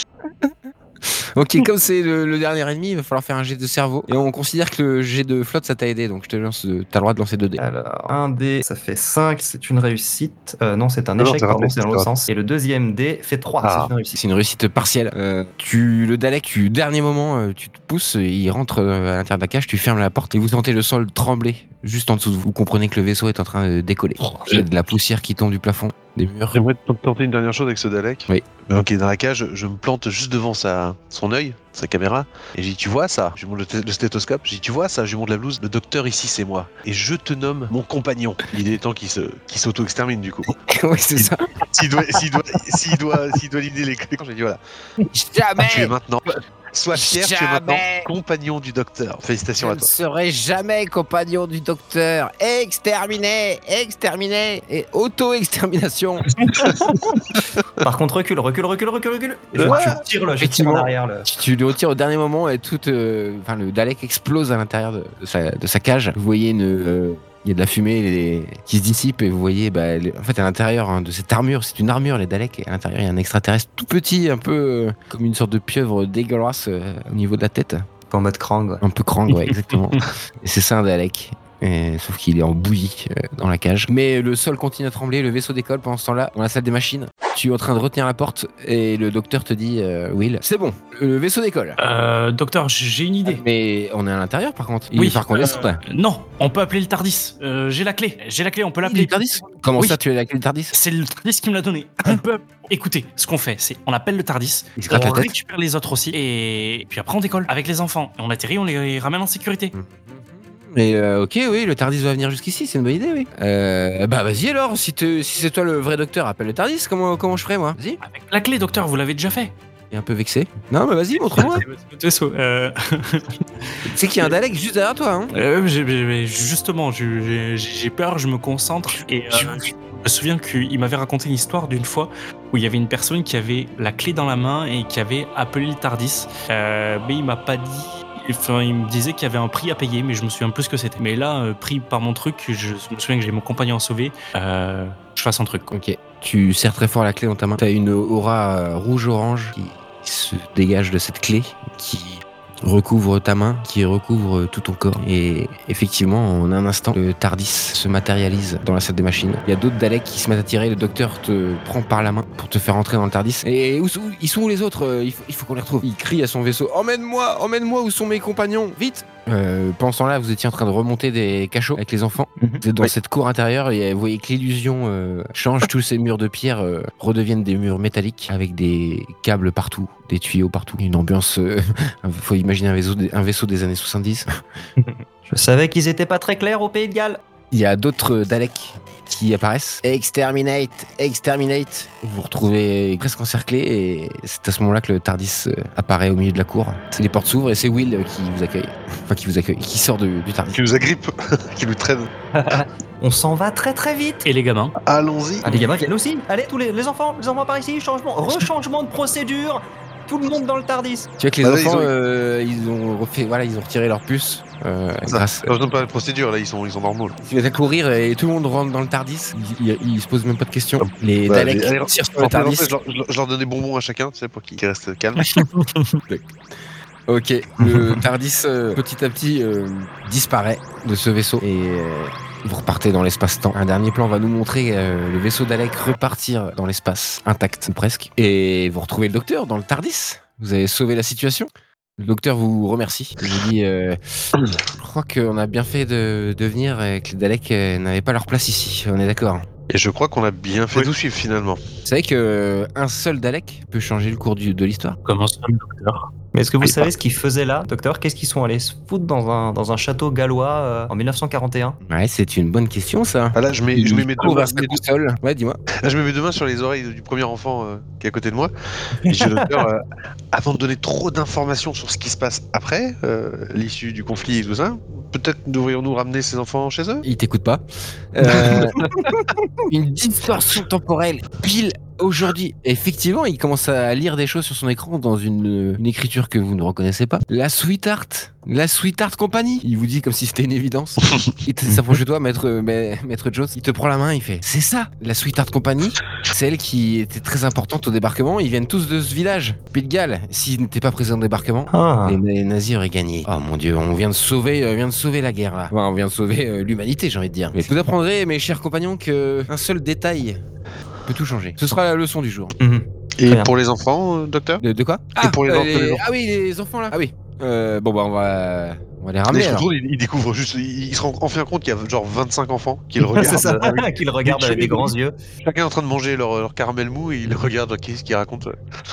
Ok, comme c'est le, le dernier ennemi, il va falloir faire un jet de cerveau. Et on considère que le jet de flotte, ça t'a aidé. Donc je te lance, euh, t'as le droit de lancer deux dés. Alors, un dé, ça fait cinq, c'est une réussite. Euh, non, c'est un Non, échec, c'est pardon, raté, c'est dans c'est l'autre raté. sens. Et le deuxième dé fait trois, Ah. c'est une réussite. C'est une réussite partielle. Euh, tu, le Dalek, tu, dernier moment, euh, tu te pousses, euh, il rentre euh, à l'intérieur de la cage, tu fermes la porte et vous sentez le sol trembler juste en dessous de vous. Vous comprenez que le vaisseau est en train de décoller. Il y a de la poussière qui tombe du plafond, des murs. J'aimerais t- tenter une dernière chose avec ce Dalek. Oui. Ok, dans la cage, je me plante juste devant sa, son œil, sa caméra, et j'ai dit, tu vois ça? Je lui montre le, t- le stéthoscope, j'ai dit, tu vois ça? Je lui montre la blouse, le docteur ici, c'est moi. Et je te nomme mon compagnon. Il est temps qu'il se, qu'il s'auto-extermine, du coup. Oui, c'est ça. S'il doit, s'il doit, s'il doit, s'il doit lider les clés, j'ai dit, voilà. Tu es Jamais, maintenant, sois fier, tu es maintenant Jamais. compagnon du docteur. je Félicitations à ne toi. serai jamais compagnon du docteur. Exterminé, exterminé et auto-extermination. Par contre, recule, recule, recule, recule, recule. Et je, Ouais. je tire le, je tire en Effectivement. arrière le. Tu, tu le retires au dernier moment et tout, euh, enfin, le Dalek explose à l'intérieur de, de sa, de sa cage. Vous voyez une, euh, il y a de la fumée les- qui se dissipe et vous voyez, bah, les- en fait, à l'intérieur hein, de cette armure, c'est une armure, les Daleks, et à l'intérieur, il y a un extraterrestre tout petit, un peu euh, comme une sorte de pieuvre dégueulasse euh, au niveau de la tête. En mode krang. Un peu krang, ouais, exactement. Et c'est ça un Dalek. Et, sauf qu'il est en bouillie euh, dans la cage. Mais le sol continue à trembler, le vaisseau décolle pendant ce temps-là, dans la salle des machines. Tu es en train de retenir la porte et le docteur te dit, euh, Will, c'est bon, le vaisseau décolle. Euh, docteur, j'ai une idée. Mais on est à l'intérieur par contre. Il Oui, va falloir qu'on euh, descende. Non, on peut appeler le TARDIS. Euh, j'ai la clé. J'ai la clé, on peut l'appeler. Le TARDIS Comment Oui. ça, tu as la clé du TARDIS? C'est le TARDIS qui me l'a donné. On peut. Écoutez, ce qu'on fait, c'est on appelle le TARDIS, Il se gratte on la tête. récupère les autres aussi, et puis après on décolle avec les enfants. Et on atterrit, on les ramène en sécurité. Mais euh, ok, oui, le TARDIS va venir jusqu'ici, c'est une bonne idée, oui. Euh, bah vas-y alors, si, te- si c'est toi le vrai docteur, appelle le TARDIS, comment, comment je ferais moi? Vas-y. Avec la clé, docteur, vous l'avez déjà fait. Il est un peu vexé. Non, mais vas-y, montre-moi. Votre vaisseau. Euh, Tu sais qu'il y a un Dalek juste derrière toi, hein. euh, j'ai- j'ai- justement, j'ai j'ai peur, je me concentre. Et euh, je me souviens qu'il m'avait raconté une histoire d'une fois où il y avait une personne qui avait la clé dans la main et qui avait appelé le TARDIS. Euh, mais il m'a pas dit. Enfin, il me disait qu'il y avait un prix à payer, mais je me souviens plus ce que c'était. Mais là, euh, pris par mon truc, je me souviens que j'ai mon compagnon à sauver. Euh, je fasse un truc. Quoi. Ok. Tu serres très fort la clé dans ta main. T'as une aura euh, rouge-orange qui se dégage de cette clé, qui recouvre ta main, qui recouvre tout ton corps. Et effectivement, en un instant, le TARDIS se matérialise dans la salle des machines. Il y a d'autres Daleks qui se mettent à tirer. Le docteur te prend par la main pour te faire entrer dans le TARDIS. Et où, où ils sont où les autres? Il faut, il faut qu'on les retrouve. Il crie à son vaisseau: emmène-moi, emmène-moi, où sont mes compagnons? Vite! Euh, pendant ce temps-là, vous étiez en train de remonter des cachots avec les enfants. Vous êtes dans Oui. cette cour intérieure et vous voyez que l'illusion euh, change. Tous ces murs de pierre euh, redeviennent des murs métalliques avec des câbles partout, des tuyaux partout. Une ambiance. Il euh, faut imaginer un vaisseau, un vaisseau des années soixante-dix. Je savais qu'ils étaient pas très clairs au Pays de Galles. Il y a d'autres Daleks qui apparaissent. Exterminate, exterminate. Vous vous retrouvez presque encerclé et c'est à ce moment-là que le TARDIS euh, apparaît au milieu de la cour. Les portes s'ouvrent et c'est Will euh, qui vous accueille. Enfin, qui vous accueille, qui sort du, du TARDIS. Qui nous agrippe, qui nous traîne. On s'en va très très vite. Et les gamins? Allons-y. Ah, les gamins viennent aussi. Allez, tous les, les enfants, les enfants par ici. Changement, rechangement de procédure. Tout le monde dans le TARDIS. Tu vois que les Ah ouais, enfants, ils ont- euh, ils ont refait, voilà, ils ont retiré leur puce. Euh, Ça. grâce. Non, je donne pas la procédure, là, ils sont, ils sont normaux. là. Tu vas courir et tout le monde rentre dans le TARDIS. Ils, ils, ils se posent même pas de questions. Les Bah, Daleks allez, allez, tirent sur En le TARDIS. parenthèse, je, leur- je leur- je leur donne des bonbons à chacun, tu sais, pour qu'ils restent calmes. Ok, le TARDIS euh, petit à petit euh, disparaît de ce vaisseau et euh, vous repartez dans l'espace-temps. Un dernier plan va nous montrer euh, le vaisseau Dalek repartir dans l'espace intact ou presque. Et vous retrouvez le docteur dans le TARDIS. Vous avez sauvé la situation. Le docteur vous remercie. Il vous dit euh, je crois qu'on a bien fait de, de venir et que les Daleks euh, n'avaient pas leur place ici. On est d'accord. Et je crois qu'on a bien fait Oui. de nous suivre, finalement. Vous savez qu'un seul Dalek peut changer le cours du- de l'histoire. Comment ça, le docteur? Mais est-ce que vous Ah, savez ce qu'ils faisaient là, docteur? Qu'est-ce qu'ils sont allés se foutre dans un, dans un château gallois euh, en mille neuf cent quarante et un? Ouais, c'est une bonne question ça. Ah, là, je mets, je mets mes deux court mains, vers sa mes deux- console. Ouais, dis-moi. là, je mets mes deux mains sur les oreilles du premier enfant euh, qui est à côté de moi. Et je dis au docteur, euh, avant de donner trop d'informations sur ce qui se passe après, euh, l'issue du conflit et tout ça, peut-être devrions-nous ramener ces enfants chez eux? Il t'écoute pas. Euh, une distorsion temporelle pile aujourd'hui. Effectivement, il commence à lire des choses sur son écran dans une, une écriture que vous ne reconnaissez pas. La Sweetheart. La Sweetheart Company. Il vous dit comme si c'était une évidence. Il te- s'approche de toi, maître, ma- maître Jones. Il te prend la main, il fait: c'est ça, la Sweetheart Company. C'est elle qui était très importante au débarquement. Ils viennent tous de ce village, Pays de Galles. S'ils n'étaient pas présents au débarquement, Ah. les, les nazis auraient gagné. Oh mon dieu, on vient de sauver, euh, vient de sauver la guerre là. Enfin, on vient de sauver euh, l'humanité, j'ai envie de dire. Mais vous apprendrez, mes chers compagnons, que un seul détail peut tout changer. Ce sera la leçon du jour. Mhm. Et Très bien. pour les enfants, euh, docteur? De, de quoi Et pour les euh, enfants, les enfants. Ah oui, les enfants là. Ah oui. Euh, bon bah on va, on va les Mais ramener. je me alors. tourne, il, il découvre juste, il, il se rend enfin compte qu'il y a genre vingt-cinq enfants qui le regardent. C'est ça, avec- qu'ils regardent avec des grands yeux. Chacun est en train de manger leur, leur caramel mou et il regarde qu'est-ce qu'il raconte.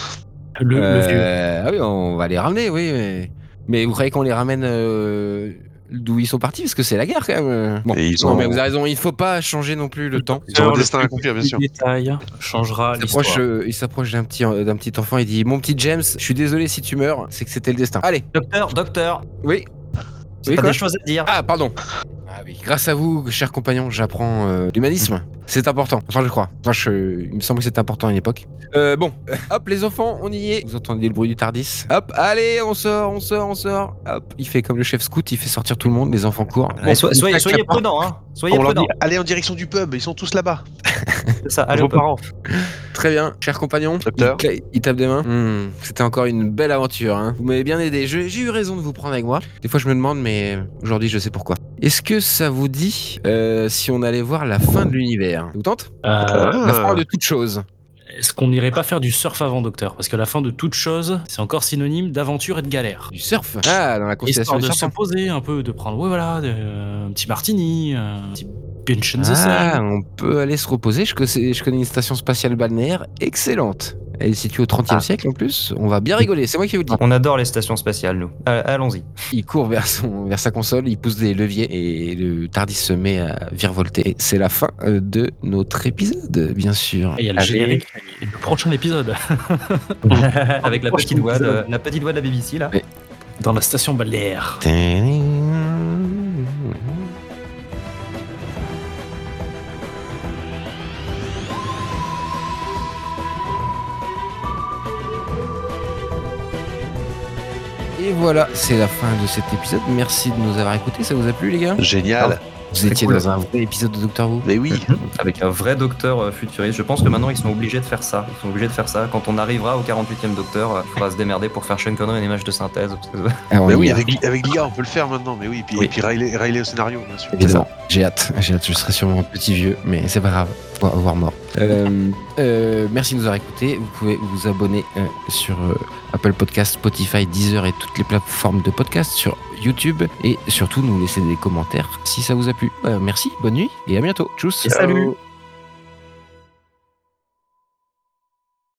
Le, le Euh, vieux. ah oui, on va les ramener, oui. Mais, mais vous croyez qu'on les ramène euh, d'où ils sont partis, parce que c'est la guerre quand même. Bon, Et ils non ont- mais vous avez raison, il faut pas changer non plus le temps. Ils ont un Le destin plus accompli, bien petit sûr. détail changera Il l'histoire. s'approche, euh, il s'approche d'un petit, d'un petit enfant, il dit: mon petit James, je suis désolé si tu meurs, c'est que c'était le destin. Allez, Docteur, docteur, oui. Oui, t'as quoi des choses à dire. Ah, pardon. Ah oui, grâce à vous, chers compagnons, j'apprends euh, l'humanisme. C'est important. Enfin, je crois. Enfin, je... Il me semble que c'était important à une époque. Euh, bon, hop, les enfants, on y est. Vous entendez le bruit du TARDIS. Hop, allez, on sort, on sort, on sort. Hop, il fait comme le chef scout, il fait sortir tout le monde, les enfants courent. Allez, so- Bon, soyez il claque soyez la porte. prudents, hein. Soyez On leur dit, prudents. allez en direction du pub, ils sont tous là-bas. C'est ça. Allez, Vos on peut- parents. Très bien, chers compagnons. Docteur. Il, cla- il tape des mains. Hmm, c'était encore une belle aventure. Hein. Vous m'avez bien aidé. Je- J'ai eu raison de vous prendre avec moi. Des fois, je me demande, mais aujourd'hui, je sais pourquoi. Est-ce que ça vous dit euh, si on allait voir la fin de l'univers? Ça vous tente? Euh, La fin de toute chose. Est-ce qu'on n'irait pas faire du surf avant, docteur? Parce que la fin de toute chose, c'est encore synonyme d'aventure et de galère. Du surf. Ah, dans la constellation Histoire du de se serpent. poser un peu, de prendre, ouais, voilà, de- un petit martini, un petit pinch in the Ah, sun. on peut aller se reposer. Je connais, je connais une station spatiale balnéaire excellente. Elle est située au trentième Ah. siècle en plus. On va bien rigoler. C'est moi qui vous le dis. On adore les stations spatiales, nous. Euh, Allons-y. Il court vers, son, vers sa console, il pousse des leviers et le TARDIS se met à virevolter. Et c'est la fin euh, de notre épisode, bien sûr. Et il y a le Allez. générique, et le prochain épisode, Avec la petite voix de la petite voix de la B B C là. dans la station balnéaire. Et voilà, c'est la fin de cet épisode. Merci de nous avoir écoutés. Ça vous a plu, les gars? Génial. Vous étiez cool. dans un vrai épisode de Doctor Who. Mais oui. Avec un vrai docteur euh, futuriste. Je pense que maintenant ils sont obligés de faire ça. Ils sont obligés de faire ça. Quand on arrivera au quarante-huitième docteur, euh, il faudra se démerder pour faire Sean Connery une image de synthèse. Parce que... Ah, on Mais y oui, est. avec, avec l'I A, on peut le faire maintenant. Mais oui, puis, Oui. et puis Riley, Riley au scénario, bien sûr. Évidemment. J'ai hâte, j'ai hâte. Je serai sûrement un petit vieux, mais c'est pas grave. Voire, voire mort. Euh, euh, merci de nous avoir écoutés. Vous pouvez vous abonner euh, sur euh, Apple Podcast, Spotify, Deezer et toutes les plateformes de podcast, sur YouTube et surtout nous laisser des commentaires si ça vous a plu. Euh, merci, bonne nuit et à bientôt. Tchuss. Et salut. Ciao.